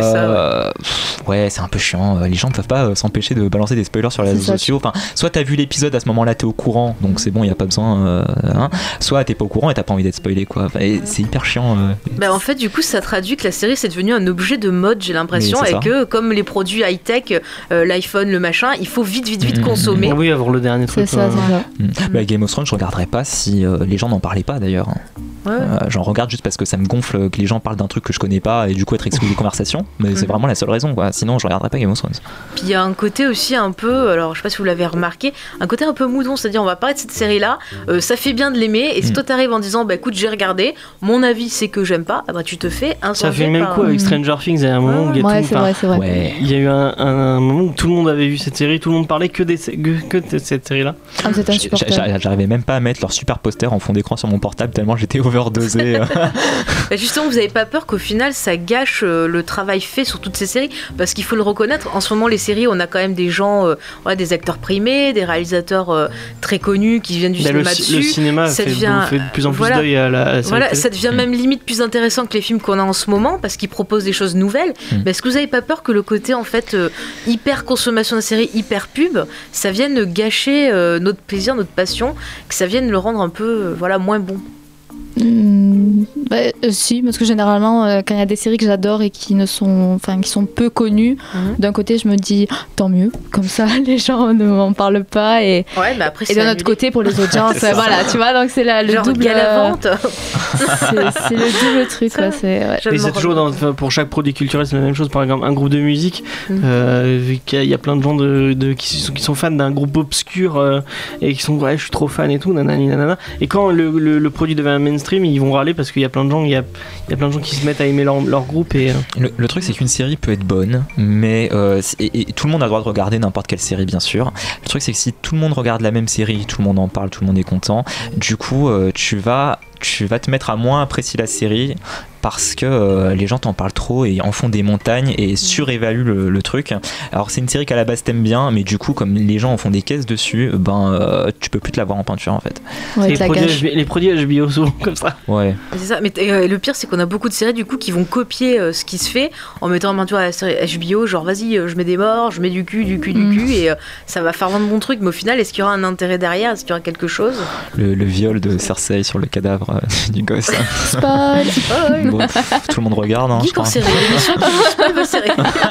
ça, pff, ouais, c'est un peu chiant. Les gens ne peuvent pas euh, s'empêcher de balancer des spoilers sur les C'est réseaux ça. sociaux. Enfin, soit t'as vu l'épisode à ce moment-là, t'es au courant, donc c'est bon, il y a pas besoin. Euh, hein. Soit t'es pas au courant et t'as pas envie d'être spoilé, quoi. Enfin, et c'est hyper chiant. euh. Bah en fait du coup ça traduit que la série c'est devenu un objet de mode, j'ai l'impression, Mais c'est et ça. que comme les produits high-tech, euh, l'iPhone, le machin, il faut vite vite vite Mhm. consommer. Ah oui, avoir le dernier C'est truc. ça, euh, c'est ça. Mm. Bah, Game of Thrones, je regarderais pas si euh, les gens n'en parlaient pas d'ailleurs. Ouais, ouais. Euh, J'en regarde juste parce que ça me gonfle que les gens parlent d'un truc que je connais pas et du coup être exclu des conversations. Mais c'est Mhm. vraiment la seule raison, quoi. Sinon, je regarderais pas Game of Thrones. Puis il y a un côté aussi un peu, alors je sais pas si vous l'avez remarqué, un côté un peu moudon, c'est-à-dire on va parler de cette série-là, euh, ça fait bien de l'aimer, et si Mm. toi t'arrives en disant bah écoute j'ai regardé, mon avis c'est que j'aime pas, ah bah tu te fais un Ça fait le même coup avec Stranger Things. Il y a un moment où il y a Ouais, tout- c'est enfin, vrai, c'est vrai. Ouais. Il y a eu un, un- un moment où tout le monde avait vu cette série, tout le monde parlait que, des, que, que de cette série-là. Ah, c'est J- insupportable. j'a- J'arrivais même pas à mettre leur super poster en fond d'écran sur mon portable tellement j'étais overdosé. Bah justement, vous avez pas peur qu'au final ça gâche euh, le travail fait sur toutes ces séries? Parce qu'il faut le reconnaître, en ce moment les séries, on a quand même des gens, euh, ouais, des acteurs primés, des réalisateurs euh, très connus qui viennent du Bah, le, cinéma ci- dessus. le cinéma ça fait, devient- fait de plus en plus voilà. d'œil à la, à la série Voilà, télé. ça devient même limite plus intéressant que les films qu'on a en ce moment parce qu'ils proposent des choses nouvelles. Mm. Mais est-ce que vous avez pas peur que le côté en fait euh, hyper consommation de séries, hyper pub, ça vienne gâcher euh, notre plaisir, notre passion, que ça vienne le rendre un peu euh, voilà moins bon? Hmm, bah, euh, si, parce que généralement, euh, quand il y a des séries que j'adore et qui ne sont, enfin, qui sont peu connues, Mhm. d'un côté, je me dis ah, tant mieux, comme ça, les gens ne m'en parlent pas et, Ouais, mais après et d'un autre côté, pour les audiences, C'est ça. voilà, tu vois, donc c'est la, le genre double. galavante. c'est c'est le double truc, Ça, quoi. C'est ouais. je Et me c'est toujours dans, rends compte. enfin, pour chaque produit culturel, c'est la même chose. Par exemple, un groupe de musique, Mhm. euh, vu qu'il y a- il y a plein de gens de, de- qui, sont, qui sont fans d'un groupe obscur euh, et qui sont ouais, je suis trop fan et tout, nanani, nanana. Et quand le, le, le produit devient mainstream, ils vont râler parce qu'il y a plein de gens, il y a, il y a plein de gens qui se mettent à aimer leur, leur groupe et euh, Le, le truc, c'est qu'une série peut être bonne, mais euh, c'est- et, et tout le monde a le droit de regarder n'importe quelle série, bien sûr. Le truc, c'est que si tout le monde regarde la même série, tout le monde en parle, tout le monde est content, du coup, euh, tu vas, tu vas te mettre à moins apprécier la série parce que euh, les gens t'en parlent trop et en font des montagnes et surévaluent le, le truc. Alors c'est une série qu'à la base t'aimes bien, mais du coup comme les gens en font des caisses dessus, ben euh, tu peux plus te la voir en peinture en fait. Ouais, les, te la produits gâche. H B O, les produits H B O souvent comme ça. Ouais. C'est ça, mais euh, le pire c'est qu'on a beaucoup de séries du coup qui vont copier euh, ce qui se fait en mettant en main tu vois la série H B O, genre vas-y euh, je mets des morts, je mets du cul, du cul, du Mm. cul et euh, ça va faire vendre bon truc, mais au final est-ce qu'il y aura un intérêt derrière, est-ce qu'il y aura quelque chose? Le, le viol de Cersei sur le cadavre euh, du gosse. Spoil. Bon, pff, tout le monde regarde. Hein, je Geek en crois. série, l'émission qui vous spoil vos séries.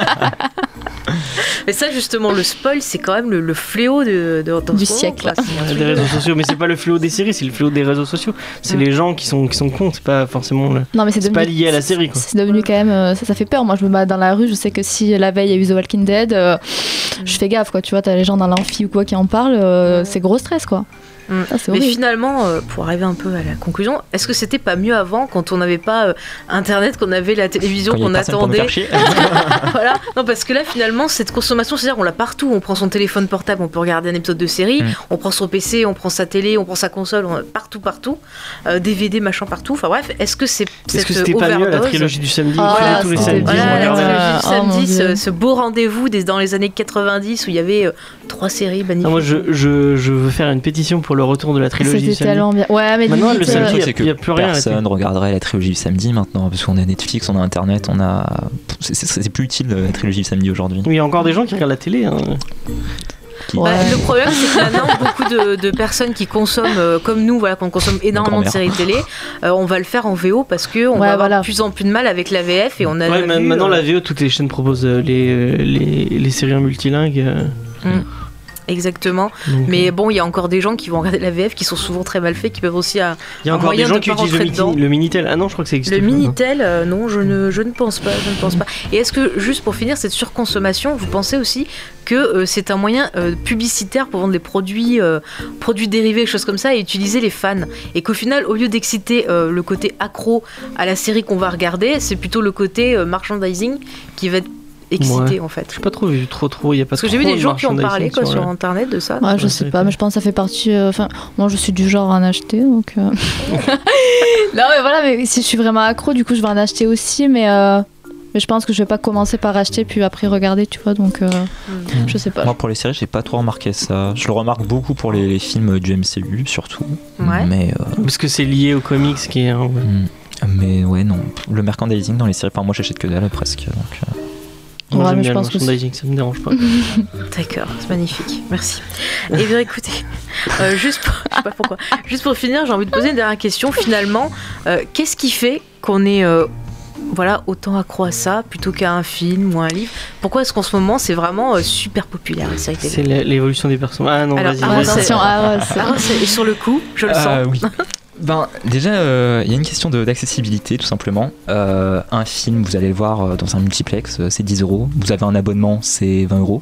Mais ça justement le spoil c'est quand même le, le fléau de, de, dans Du ce moment, siècle. quoi. C'est un Ouais, truc des de- réseaux sociaux, mais c'est pas le fléau des séries, c'est le fléau des réseaux sociaux. C'est Mm. les gens qui sont, qui sont cons, c'est pas forcément le... Non, mais c'est C'est pas devenu- lié à la série, quoi. C'est devenu quand même. euh, Ça, ça fait peur. Moi, je me bats dans la rue. Je sais que si la veille il y a eu The Walking Dead, euh, je fais gaffe, quoi. Tu vois, t'as les gens dans l'amphi ou quoi qui en parlent. euh, c'est gros stress, quoi. Mm. Ah, c'est Mais horrible. finalement, euh, pour arriver un peu à la conclusion, est-ce que c'était pas mieux avant quand on n'avait pas euh, internet, qu'on avait la télévision, Quand il y a qu'on personne pour nous attendait? faire chier. Voilà. Non, parce que là, finalement, cette consommation, c'est-à-dire, on l'a partout. On prend son téléphone portable, on peut regarder un épisode de série. Mm. On prend son P C, on prend sa télé, on prend sa console, on- partout, partout. Euh, D V D, machin, partout. Enfin bref, est-ce que c'est Est-ce cette que c'était pas mieux la overdose? trilogie du samedi Ah, où voilà, tous les c'était samedis bien. on Voilà, la regardait trilogie du Oh, mon samedi, Dieu. ce, ce beau rendez-vous des, dans les années quatre-vingt-dix où il y avait euh, trois séries magnifiques. Ah, moi je, je, je veux faire une pétition pour le retour de la trilogie du C'était samedi. tellement bien. Ouais, mais Maintenant, limite, le euh, samedi, Le y a- truc, c'est y a que plus rien à la personne regarderait la trilogie du samedi maintenant parce qu'on a Netflix, on a Internet, on a. C'est- C'est c'est plus utile la trilogie du samedi aujourd'hui. Oui, il y a encore des gens qui regardent la télé. Hein. Qui- Ouais. Bah, le problème, c'est que maintenant, beaucoup de, de personnes qui consomment, euh, comme nous, voilà, qu'on consomme énormément de grand-mère. séries télé, euh, on va le faire en V O parce que on Ouais, va avoir voilà. de plus en plus de mal avec la V F et on a Ouais, vu, ma- maintenant euh, la V O, toutes les chaînes proposent euh, les, euh, les, les séries en multilingue. euh. Exactement. Donc, Mais euh, bon, il y a encore des gens qui vont regarder la V F qui sont souvent très mal faits, qui peuvent aussi. euh, il y a un encore des moyen gens de qui pas utilisent le, rentrer dedans. mini- le Minitel. Ah non, je crois que ça existe. Le plus, non. Minitel, euh, non, je ne, je ne pense pas, je ne pense pas. Et est-ce que, juste pour finir, cette surconsommation, vous pensez aussi que euh, c'est un moyen euh, publicitaire pour vendre des produits, euh, produits dérivés, choses comme ça, et utiliser les fans, et qu'au final, au lieu d'exciter euh, le côté accro à la série qu'on va regarder, c'est plutôt le côté euh, merchandising qui va être excité Ouais. en fait. J'ai pas trop vu, trop trop. Il y a pas Parce que trop j'ai vu des de gens qui ont parlé quoi, merchandising sur la- internet de ça. Ouais, je Ouais, sais c'est pas, vrai. mais je pense que ça fait partie. euh, Enfin, moi, je suis du genre à en acheter, donc. euh. non, mais voilà, mais si je suis vraiment accro, du coup, je vais en acheter aussi, mais. euh, Mais je pense que je vais pas commencer par acheter puis après regarder, tu vois, donc euh, Mm. je sais pas. Moi, pour les séries, j'ai pas trop remarqué ça. Je le remarque beaucoup pour les, les films du M C U, surtout. Ouais. Mais, euh, Parce que c'est lié aux comics qui est. un- ouais. mm, mais ouais, non. Le merchandising dans les séries, enfin, moi, j'achète que dalle presque. Donc, euh, Moi, Ouais, j'aime mais bien je le pense que merchandising, ça me dérange pas. D'accord, c'est magnifique, merci. Et bien écoutez, euh, juste pour, je sais pas pourquoi, juste pour finir, j'ai envie de poser une dernière question. Finalement, euh, qu'est-ce qui fait qu'on est euh, voilà, autant accro à ça plutôt qu'à un film ou un livre? Pourquoi est-ce qu'en ce moment c'est vraiment euh, super populaire la série C'est télé? l'é- l'évolution des personnages. Ah non, Alors, vas-y. ah, vas-y. c'est- Attention, ah, ouais, c'est- Ah, c'est- et sur le coup, je le Euh, sens. oui. Ben, déjà, euh, il y a une question de- d'accessibilité, tout simplement. Euh, un film, vous allez le voir euh, dans un multiplex, euh, c'est dix euros. Vous avez un abonnement, c'est vingt euros.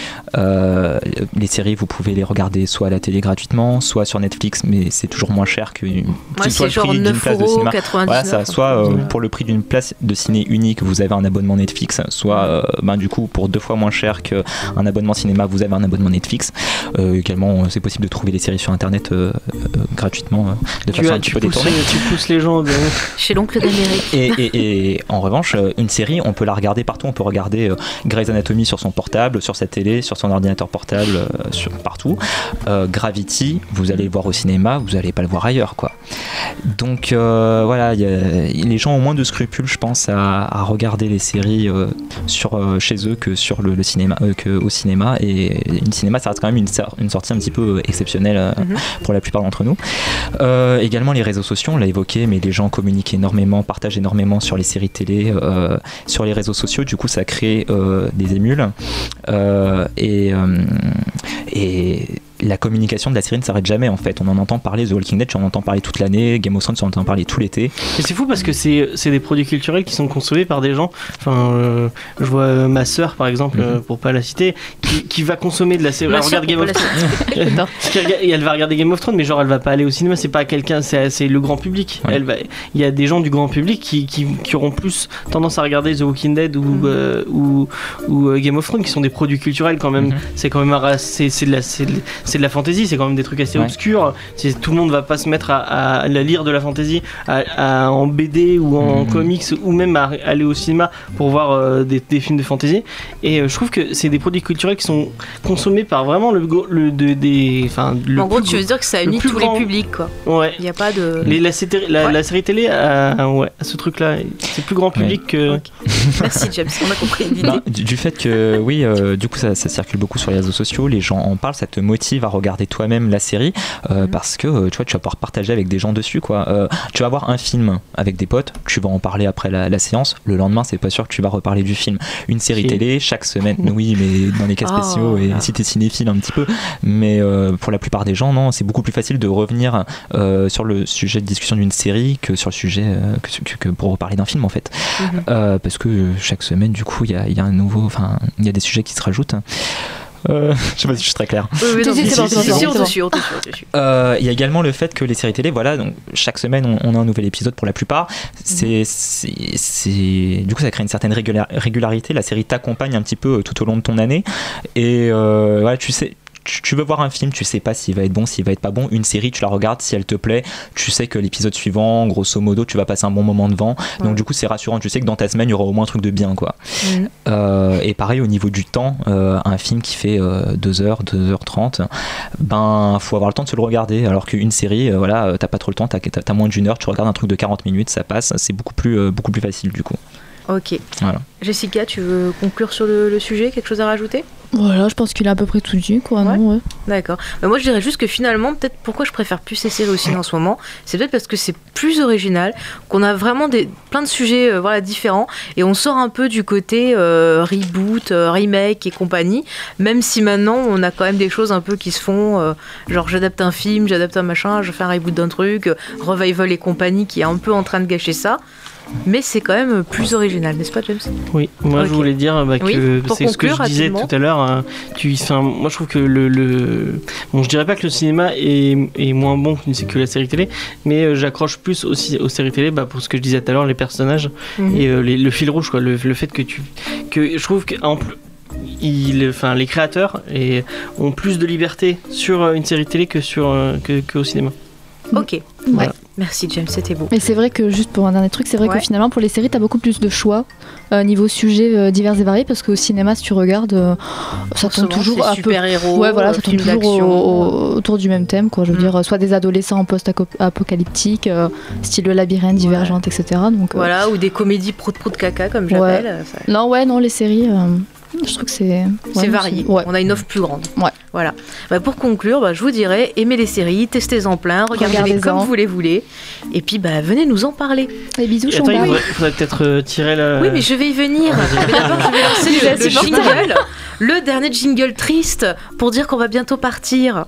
Euh, les séries, vous pouvez les regarder soit à la télé gratuitement, soit sur Netflix, mais c'est toujours moins cher que Moi, que soit c'est le genre prix d'une neuf place de euros cinéma. quatre-vingt-dix-neuf. Voilà, ça, soit euh, Ouais. pour le prix d'une place de ciné unique, vous avez un abonnement Netflix, soit euh, ben, du coup pour deux fois moins cher qu'un abonnement cinéma, vous avez un abonnement Netflix. Euh, également, euh, c'est possible de trouver les séries sur internet euh, euh, gratuitement, euh, de Tu, façon as- un petit tu, peu pousses, détournée. tu pousses les gens. De... Chez l'oncle d'Amérique. Et, et- et en revanche, euh, une série, on peut la regarder partout. On peut regarder euh, Grey's Anatomy sur son portable, sur sa télé, sur son ordinateur portable, euh, sur, partout. Euh, Gravity, vous allez le voir au cinéma, vous n'allez pas le voir ailleurs, quoi. Donc euh, voilà, y a- les gens ont moins de scrupules, je pense, à, à regarder les séries euh, sur, euh, chez eux que sur le, le cinéma, euh, que au cinéma. Et une cinéma, ça reste quand même une, sor- une sortie un petit peu exceptionnelle euh, Mhm. pour la plupart d'entre nous. Euh, également les réseaux sociaux, on l'a évoqué, mais les gens communiquent énormément, partagent énormément sur les séries télé, euh, sur les réseaux sociaux. Du coup, ça crée euh, des émules euh, et, euh, et la communication de la série ne s'arrête jamais en fait. On en entend parler, The Walking Dead, on en entend parler toute l'année, Game of Thrones, on en entend parler tout l'été. Et c'est fou parce que c'est c'est des produits culturels qui sont consommés par des gens. Enfin, euh, je vois euh, ma sœur par exemple, Mhm. euh, pour pas la citer, qui, qui va consommer de la série. Ma Elle sœur, regarde Game pour of pas la Thrones. Non. Qui regarde- et elle va regarder Game of Thrones, mais genre elle va pas aller au cinéma. C'est pas quelqu'un, c'est c'est le grand public. Ouais. Elle va. Il y a des gens du grand public qui, qui, qui auront plus tendance à regarder The Walking Dead ou Mhm. euh, ou, ou euh, Game of Thrones, qui sont des produits culturels quand même. Mhm. C'est quand même un ra- c'est c'est de la c'est de, c'est de la fantasy. C'est quand même des trucs assez Ouais. obscurs. C'est- Tout le monde va pas se mettre à, à la lire de la fantasy à, à- en B D ou en Mhm. comics ou même à aller au cinéma pour voir euh, des, des films de fantasy. Et euh, je trouve que c'est des produits culturels qui sont consommés par vraiment le, gros- le de, des enfin le En gros, plus tu veux dire que ça le unit plus tous grand- les publics, quoi. gros- ouais. Il n'y a pas de. Les, la, sété- la, Ouais. la série télé a, ouais, a ce truc là, c'est plus grand public que Ok. Merci James, on a compris l'idée. Ben, du, du fait que oui, euh, du coup ça, ça circule beaucoup sur les réseaux sociaux, les gens en parlent, ça te motive à regarder toi-même la série euh, Mhm. parce que euh, tu vois, tu vas pouvoir partager avec des gens dessus quoi. Euh, tu vas voir un film avec des potes, tu vas en parler après la, la séance, le lendemain c'est pas sûr que tu vas reparler du film. Une série Si. télé chaque semaine, oui mais dans les cas Oh. spéciaux et si t'es cinéphile un petit peu, mais euh, pour la plupart des gens non, c'est beaucoup plus facile de revenir euh, sur le sujet de discussion d'une série que sur le sujet euh, que, que- que pour reparler d'un film en fait. Mhm. Euh, parce que euh, chaque semaine du coup il y a, il y a un nouveau, enfin il y a des sujets qui se rajoutent. Euh, je sais pas si je suis très clair. Oui, oui, non, Si, si, si, c'est bon, si, c'est si, bon, si, c'est on bon. te suit, on te suit, on te suit. Euh, Il y a également le fait que les séries télé, voilà, donc chaque semaine on, on a un nouvel épisode pour la plupart. C'est, c'est, c'est- du coup ça crée une certaine régula- régularité. La série t'accompagne un petit peu euh, tout au long de ton année et euh, voilà, tu sais. Tu tu veux voir un film, tu sais pas s'il va être bon, s'il va être pas bon. Une série, tu la regardes, si elle te plaît, tu sais que l'épisode suivant, grosso modo, tu vas passer un bon moment devant. Ouais. Donc du coup, c'est rassurant. Tu sais que dans ta semaine, il y aura au moins un truc de bien, quoi. Mhm. Euh, et pareil au niveau du temps, euh, un film qui fait euh, deux heures, deux heures trente, ben faut avoir le temps de se le regarder. Alors qu'une série, euh, voilà, euh, t'as pas trop le temps, t'as, t'as, t'as moins d'une heure, tu regardes un truc de quarante minutes, ça passe, c'est beaucoup plus, euh, beaucoup plus facile du coup. Ok. Voilà. Jessica, tu veux conclure sur le, le sujet? Quelque chose à rajouter? Voilà, je pense qu'il a à peu près tout dit, quoi. Ouais. Non, ouais. D'accord. Bah, moi, je dirais juste que finalement, peut-être pourquoi je préfère plus ces séries au ciné en ce moment, c'est peut-être parce que c'est plus original, qu'on a vraiment des, plein de sujets euh, voilà, différents, et on sort un peu du côté euh, reboot, euh, remake et compagnie, même si maintenant, on a quand même des choses un peu qui se font, euh, genre j'adapte un film, j'adapte un machin, je fais un reboot d'un truc, euh, revival et compagnie qui est un peu en train de gâcher ça. Mais c'est quand même plus original, n'est-ce pas, James ? Oui, moi Ok. je voulais dire bah, que Oui, pour c'est ce que je conclure disais rapidement. tout à l'heure. hein, tu, enfin, moi je trouve que le, le. Bon, je dirais pas que le cinéma est, est moins bon que, que la série télé, mais euh, j'accroche plus aussi aux séries télé bah, pour ce que je disais tout à l'heure, les personnages Mhm. et euh, les- le fil rouge, quoi, le, le fait que tu. Que je trouve que. En plus, il, enfin, les créateurs et, ont plus de liberté sur euh, une série télé que, sur, euh, que, que au cinéma. Ok, Voilà. merci James, c'était beau. Mais c'est vrai que, juste pour un dernier truc, c'est vrai Ouais. que finalement, pour les séries, t'as beaucoup plus de choix euh, niveau sujets euh, divers et variés, parce qu'au cinéma, si tu regardes, euh, ça tourne toujours à peu super-héros, Ouais, voilà, euh, ça tourne films toujours d'action. au- au- autour du même thème, quoi. Je veux Mm. dire, euh, soit des adolescents en post-apocalyptique, euh, style le labyrinthe, divergente, et cetera. Donc, euh, Voilà, ou des comédies prout-prout caca, comme Ouais. j'appelle. euh, ça- non, ouais, non, les séries, euh, je trouve que c'est. ouais, C'est non, varié, Ouais. on a une offre plus grande. Ouais. Voilà. Bah, pour conclure, bah, je vous dirais, aimez les séries, testez-en plein, regardez-les Regardez-en. comme vous les voulez, et puis bah, venez nous en parler. Les bisous, Et attends, il Chambal. faudrait, faudrait peut-être euh, tirer la. Oui, mais je vais y venir. Mais d'abord, je vais lancer Il est le, le insupportable. jingle, le dernier jingle triste pour dire qu'on va bientôt partir.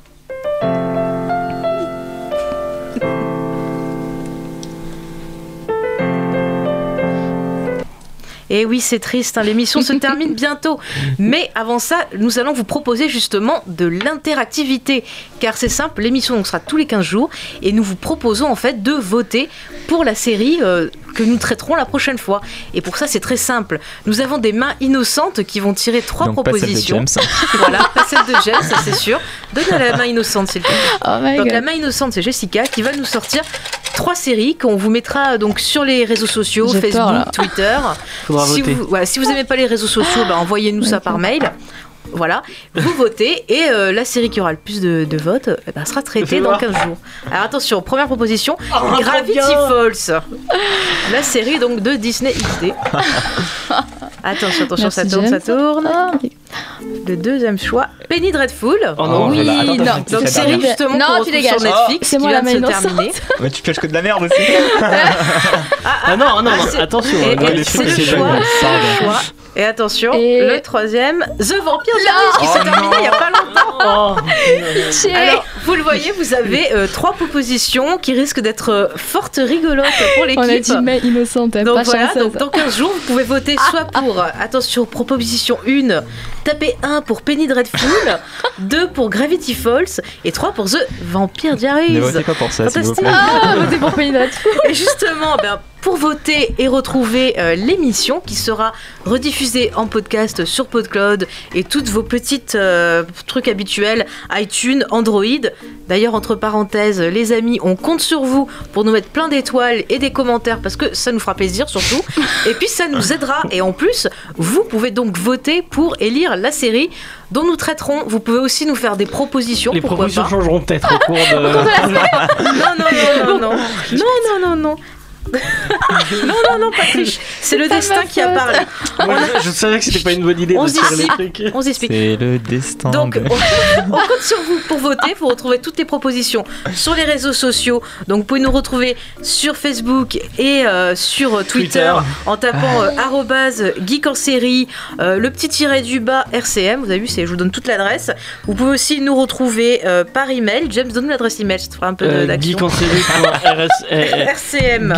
Et oui, c'est triste, hein, l'émission se termine bientôt. Mais avant ça, nous allons vous proposer justement de l'interactivité. Car c'est simple, l'émission donc sera tous les quinze jours et nous vous proposons en fait de voter pour la série euh, que nous traiterons la prochaine fois. Et pour ça, c'est très simple. Nous avons des mains innocentes qui vont tirer trois Donc pas celle de propositions. James. Voilà, pas celle de James, ça c'est sûr. Donne la main innocente, s'il te plaît. Oh my Donc God. la main innocente, c'est Jessica qui va nous sortir trois séries qu'on vous mettra donc sur les réseaux sociaux, J'ai Facebook, peur, là. Twitter. Faudra Si voter. vous, voilà, si vous aimez pas les réseaux sociaux, bah, envoyez-nous ça Ok. par mail. Voilà, vous votez et euh, la série qui aura le plus de, de votes eh ben, sera traitée Fais dans voir. quinze jours. Alors attention, première proposition, Oh, Gravity trop bien. Falls. La série donc de Disney X D. Attention, attention, Merci, ça tourne, ça James. tourne. Ah, ok. Le deuxième choix, Penny Dreadful. Oh non, Oui, voilà. Attends, non. attends, c'est Donc la série dernière. justement Non, qu'on tu retrouve dégages. sur Netflix C'est qui moi vient la de main se innocente. terminer. Mais tu pioches que de la merde aussi. Ah non, non, non, c'est- attention. Et, hein, et les c'est trucs, le c'est choix, dingue. c'est le choix. Et attention, Et- le troisième, The Vampire Diaries qui s'est Oh terminé non. il y a pas longtemps. Oh. Chier. Alors, vous le voyez, vous avez euh, trois propositions qui risquent d'être euh, fortes rigolotes pour On a l'équipe. dit main innocente, hein, Donc pas voilà, chanceuse. donc dans quinze jours, vous pouvez voter soit pour, euh, attention, proposition un, tapez un pour Penny Dreadful, deux pour Gravity Falls et trois pour The Vampire Diaries. Ne votez pas pour ça, s'il vous Fantastique. plaît. Ah, votez pour Penny Dreadful. Et justement, ben, pour voter et retrouver euh, l'émission qui sera rediffusée en podcast sur PodCloud et toutes vos petites euh, trucs habituels, iTunes, Android. D'ailleurs, entre parenthèses, les amis, on compte sur vous pour nous mettre plein d'étoiles et des commentaires parce que ça nous fera plaisir surtout. Et puis ça nous aidera. Et en plus, vous pouvez donc voter pour élire la série dont nous traiterons. Vous pouvez aussi nous faire des propositions. Les pourquoi propositions pas. changeront peut-être au cours de. Non, non, non, non, non. Non, non, non, non. non, non, non, pas triche. C'est le pas destin ma qui a faute. parlé. Moi, je, je savais que c'était pas une bonne idée On de se tirer les dissipe. trucs. On s'explique. C'est le destin. Donc, de- on, on compte sur vous pour voter. Vous retrouvez toutes les propositions sur les réseaux sociaux. Donc, vous pouvez nous retrouver sur Facebook et euh, sur Twitter, Twitter. en tapant euh, arobase geek en série, euh, le petit tiret du bas R C M. Vous avez vu, c'est, je vous donne toute l'adresse. Vous pouvez aussi nous retrouver euh, par email. James, donne-nous l'adresse email. Ça te fera un peu de- Euh, d'action. geekensérie.rs R C M.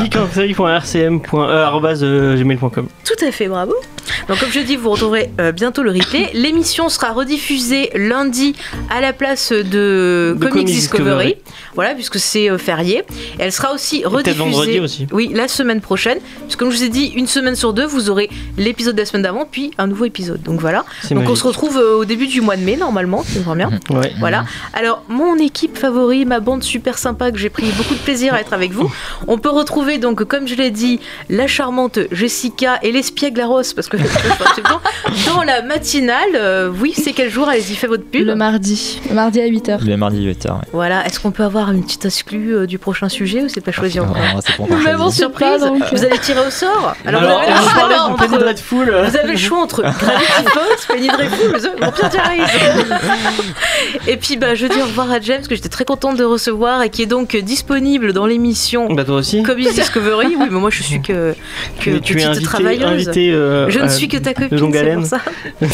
geekensérie.rcm.gmail point com. Tout à fait, bravo. Donc comme je dis, vous retrouverez euh, bientôt le replay. L'émission sera rediffusée lundi à la place de, De Comics Comics Discovery. Discovery. Voilà, puisque c'est euh, férié. Elle sera aussi peut-être rediffusée. vendredi aussi. Oui, la semaine prochaine. Puisque comme je vous ai dit, une semaine sur deux, vous aurez l'épisode de la semaine d'avant, puis un nouveau épisode. Donc voilà. C'est Donc on magique. se retrouve euh, au début du mois de mai normalement, c'est vraiment bien. Ouais. Voilà. Alors, mon équipe favori, ma bande super sympa que j'ai pris beaucoup de plaisir à être avec vous. On peut retrouver donc, comme je l'ai dit, la charmante Jessica et l'espiègle Laros, parce que c'est bon, dans la matinale. Euh, oui, c'est quel jour? Allez-y, faites votre pub. Le mardi. Le mardi à huit heures. Le mardi huit heures. Ouais. Voilà. Est-ce qu'on peut avoir une petite exclue euh, du prochain sujet ou c'est pas choisi encore? Ah, c'est pas encore Nous-mêmes, on choisi. sait pas, Surprise, donc. vous allez tirer au sort. Alors, Alors, vous avez on le va choix parler entre- de Penny Dreadful. Vous avez le choix entre Gravity Falls, Penny Dreadful, The Vampire Diaries. Et puis bah, je dis au revoir à James, que j'étais très contente de recevoir et qui est donc disponible dans l'émission Bah toi aussi. Comics Discovery. Oui, mais moi je suis que, que Mais tu es petite invité, travailleuse. invité euh, Je ne à- suis que ta de copine, longue c'est haleine. pour ça.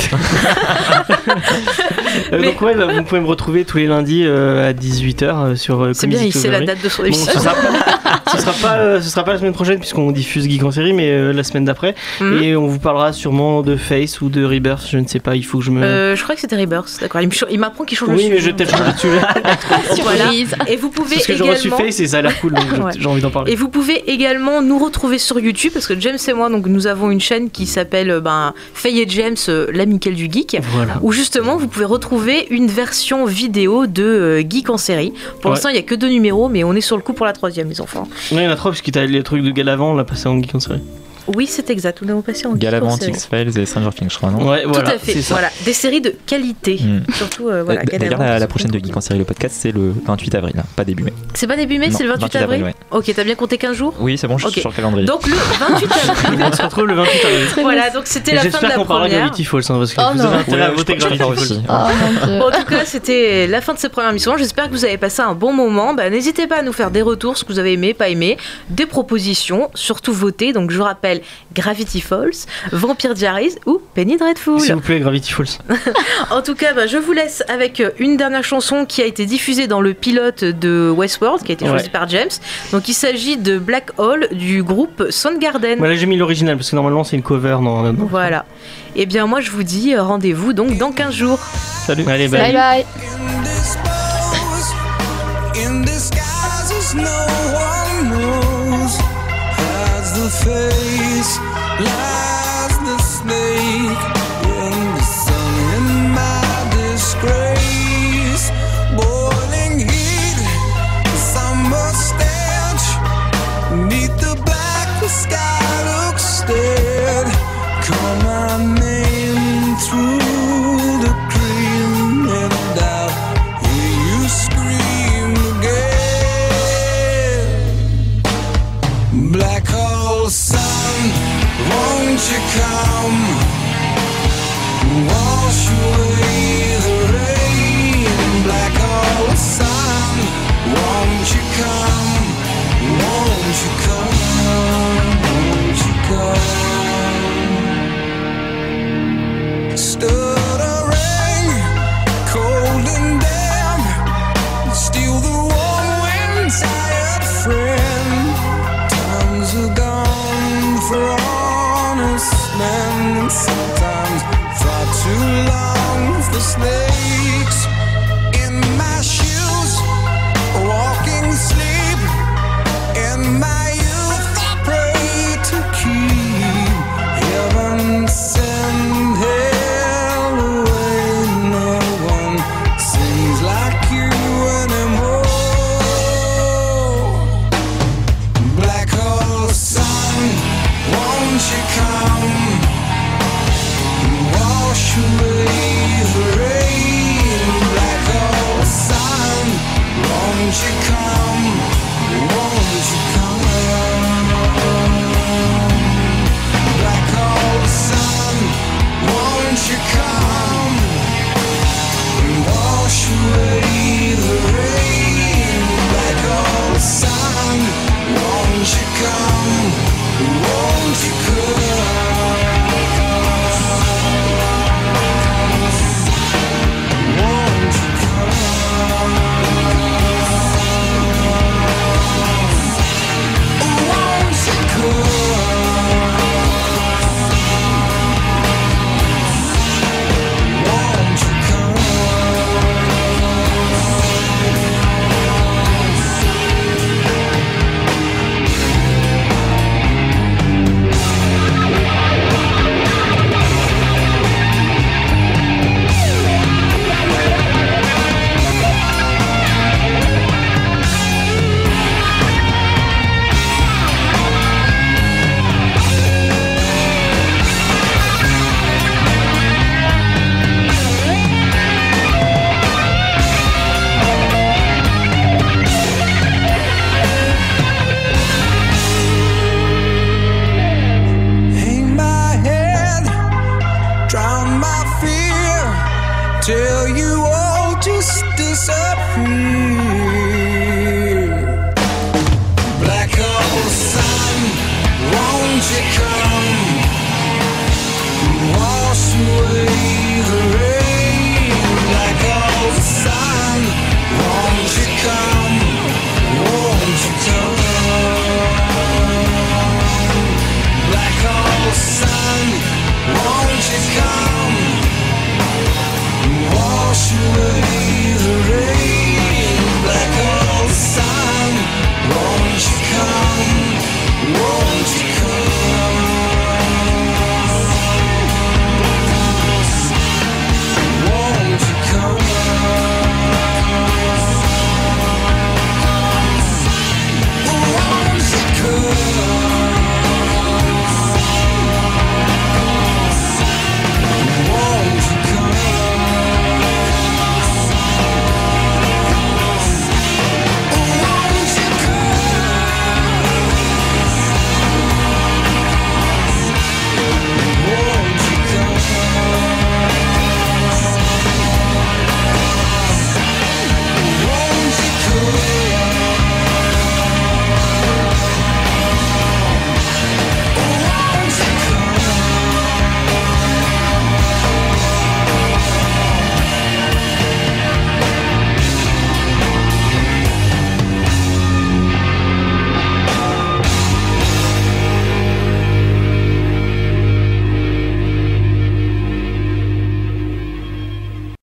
Euh, Mais- Donc ouais, bah, vous pouvez me retrouver tous les lundis euh, à dix-huit heures sur euh, C'est Comics bien, il sait la Discovery. date de son Bon, émission. ce sera pas, ce sera pas, euh, ce sera pas la semaine prochaine puisqu'on diffuse Geek en série, mais euh, la semaine d'après. Mhm. Et on vous parlera sûrement de Face ou de Rebirth, je ne sais pas. Il faut que je me. Euh, je crois que c'était Rebirth, d'accord. Il me ch- il m'apprend qu'il change oui, le mais je sujet. vais peut-être changer de sujet. Voilà. Surprise. Et vous pouvez Parce que j'ai reçu également. Face et ça a l'air cool, donc je- Ouais. j'ai envie d'en parler. Et vous pouvez également nous retrouver sur YouTube parce que James et moi, donc nous avons une chaîne qui s'appelle euh, ben, Faye et James, euh, l'amicale du geek, Voilà. où justement vous pouvez retrouver une version vidéo de euh, Geek en série. Pour Ouais. l'instant, il n'y a que deux numéros, mais on est sur le coup pour la troisième, les enfants. Non, il y en a trois parce que t'as les trucs de Galavant, on l'a passé en Geek en série. Oui, c'est exact. Nous avons passé en Geek en Galavant, série. X-Files et Stranger Things, je crois, non Ouais, voilà. Tout à fait. C'est ça. Voilà, des séries de qualité. Mm. Surtout, euh, voilà. Euh, D'ailleurs, Galavant, la, la c'est prochaine de bien. Geek en série, le podcast, c'est le vingt-huit avril, hein, pas début mai. C'est pas début mai, Non, c'est le vingt-huit avril. ouais. Ok, t'as bien compté quinze jours. Oui, c'est bon, je suis Ok. sur le calendrier. Donc le vingt-huit avril. On se retrouve le vingt-huit avril. Très Voilà, bien. donc c'était Et la fin de j'espère la qu'on parlera première. Gravity Falls, hein, parce que Oh vous non. avez intérêt à Ouais, voter je, je préfère Gravity Falls. aussi. Oh mon dieu. Bon, en tout cas, c'était la fin de cette premières émissions. J'espère que vous avez passé un bon moment. Bah, n'hésitez pas à nous faire des retours, ce que vous avez aimé, pas aimé, des propositions, surtout voter. Donc, je rappelle Gravity Falls, Vampire Diaries ou Penny Dreadful. S'il vous plaît, Gravity Falls. En tout cas, bah, je vous laisse avec une dernière chanson qui a été diffusée dans le pilote de Westworld, qui a été choisi Ouais. par James. Donc, il s'agit de Black Hole du groupe Soundgarden. Voilà, j'ai mis l'original parce que normalement c'est une cover dans. dans- Voilà. Et bien, moi, je vous dis euh, rendez-vous donc dans quinze jours. Salut. Allez, Bye bye. Indisposed, in disguises no one knows. Hides the face, lies the snake. In the sun, in my disgrace. Boiling heat, summer stench. Neath the black, the sky looks dead. Call my name through the cream and I'll hear you scream again. Black hole sun, won't you come? Wash away the rain. Black hole sun, won't you come? Won't you come? Won't you come? Stuttering, cold and damp, steal the warm wind, tired friend. Times are gone for honest men, and sometimes far too long for snakes. In my shoes, walking sleep, in my youth I pray to keep heaven send hell away. No one sings like you anymore. Black hole sun, won't you come? Wash away the rain. Black hole sun, she come, wash away the rain.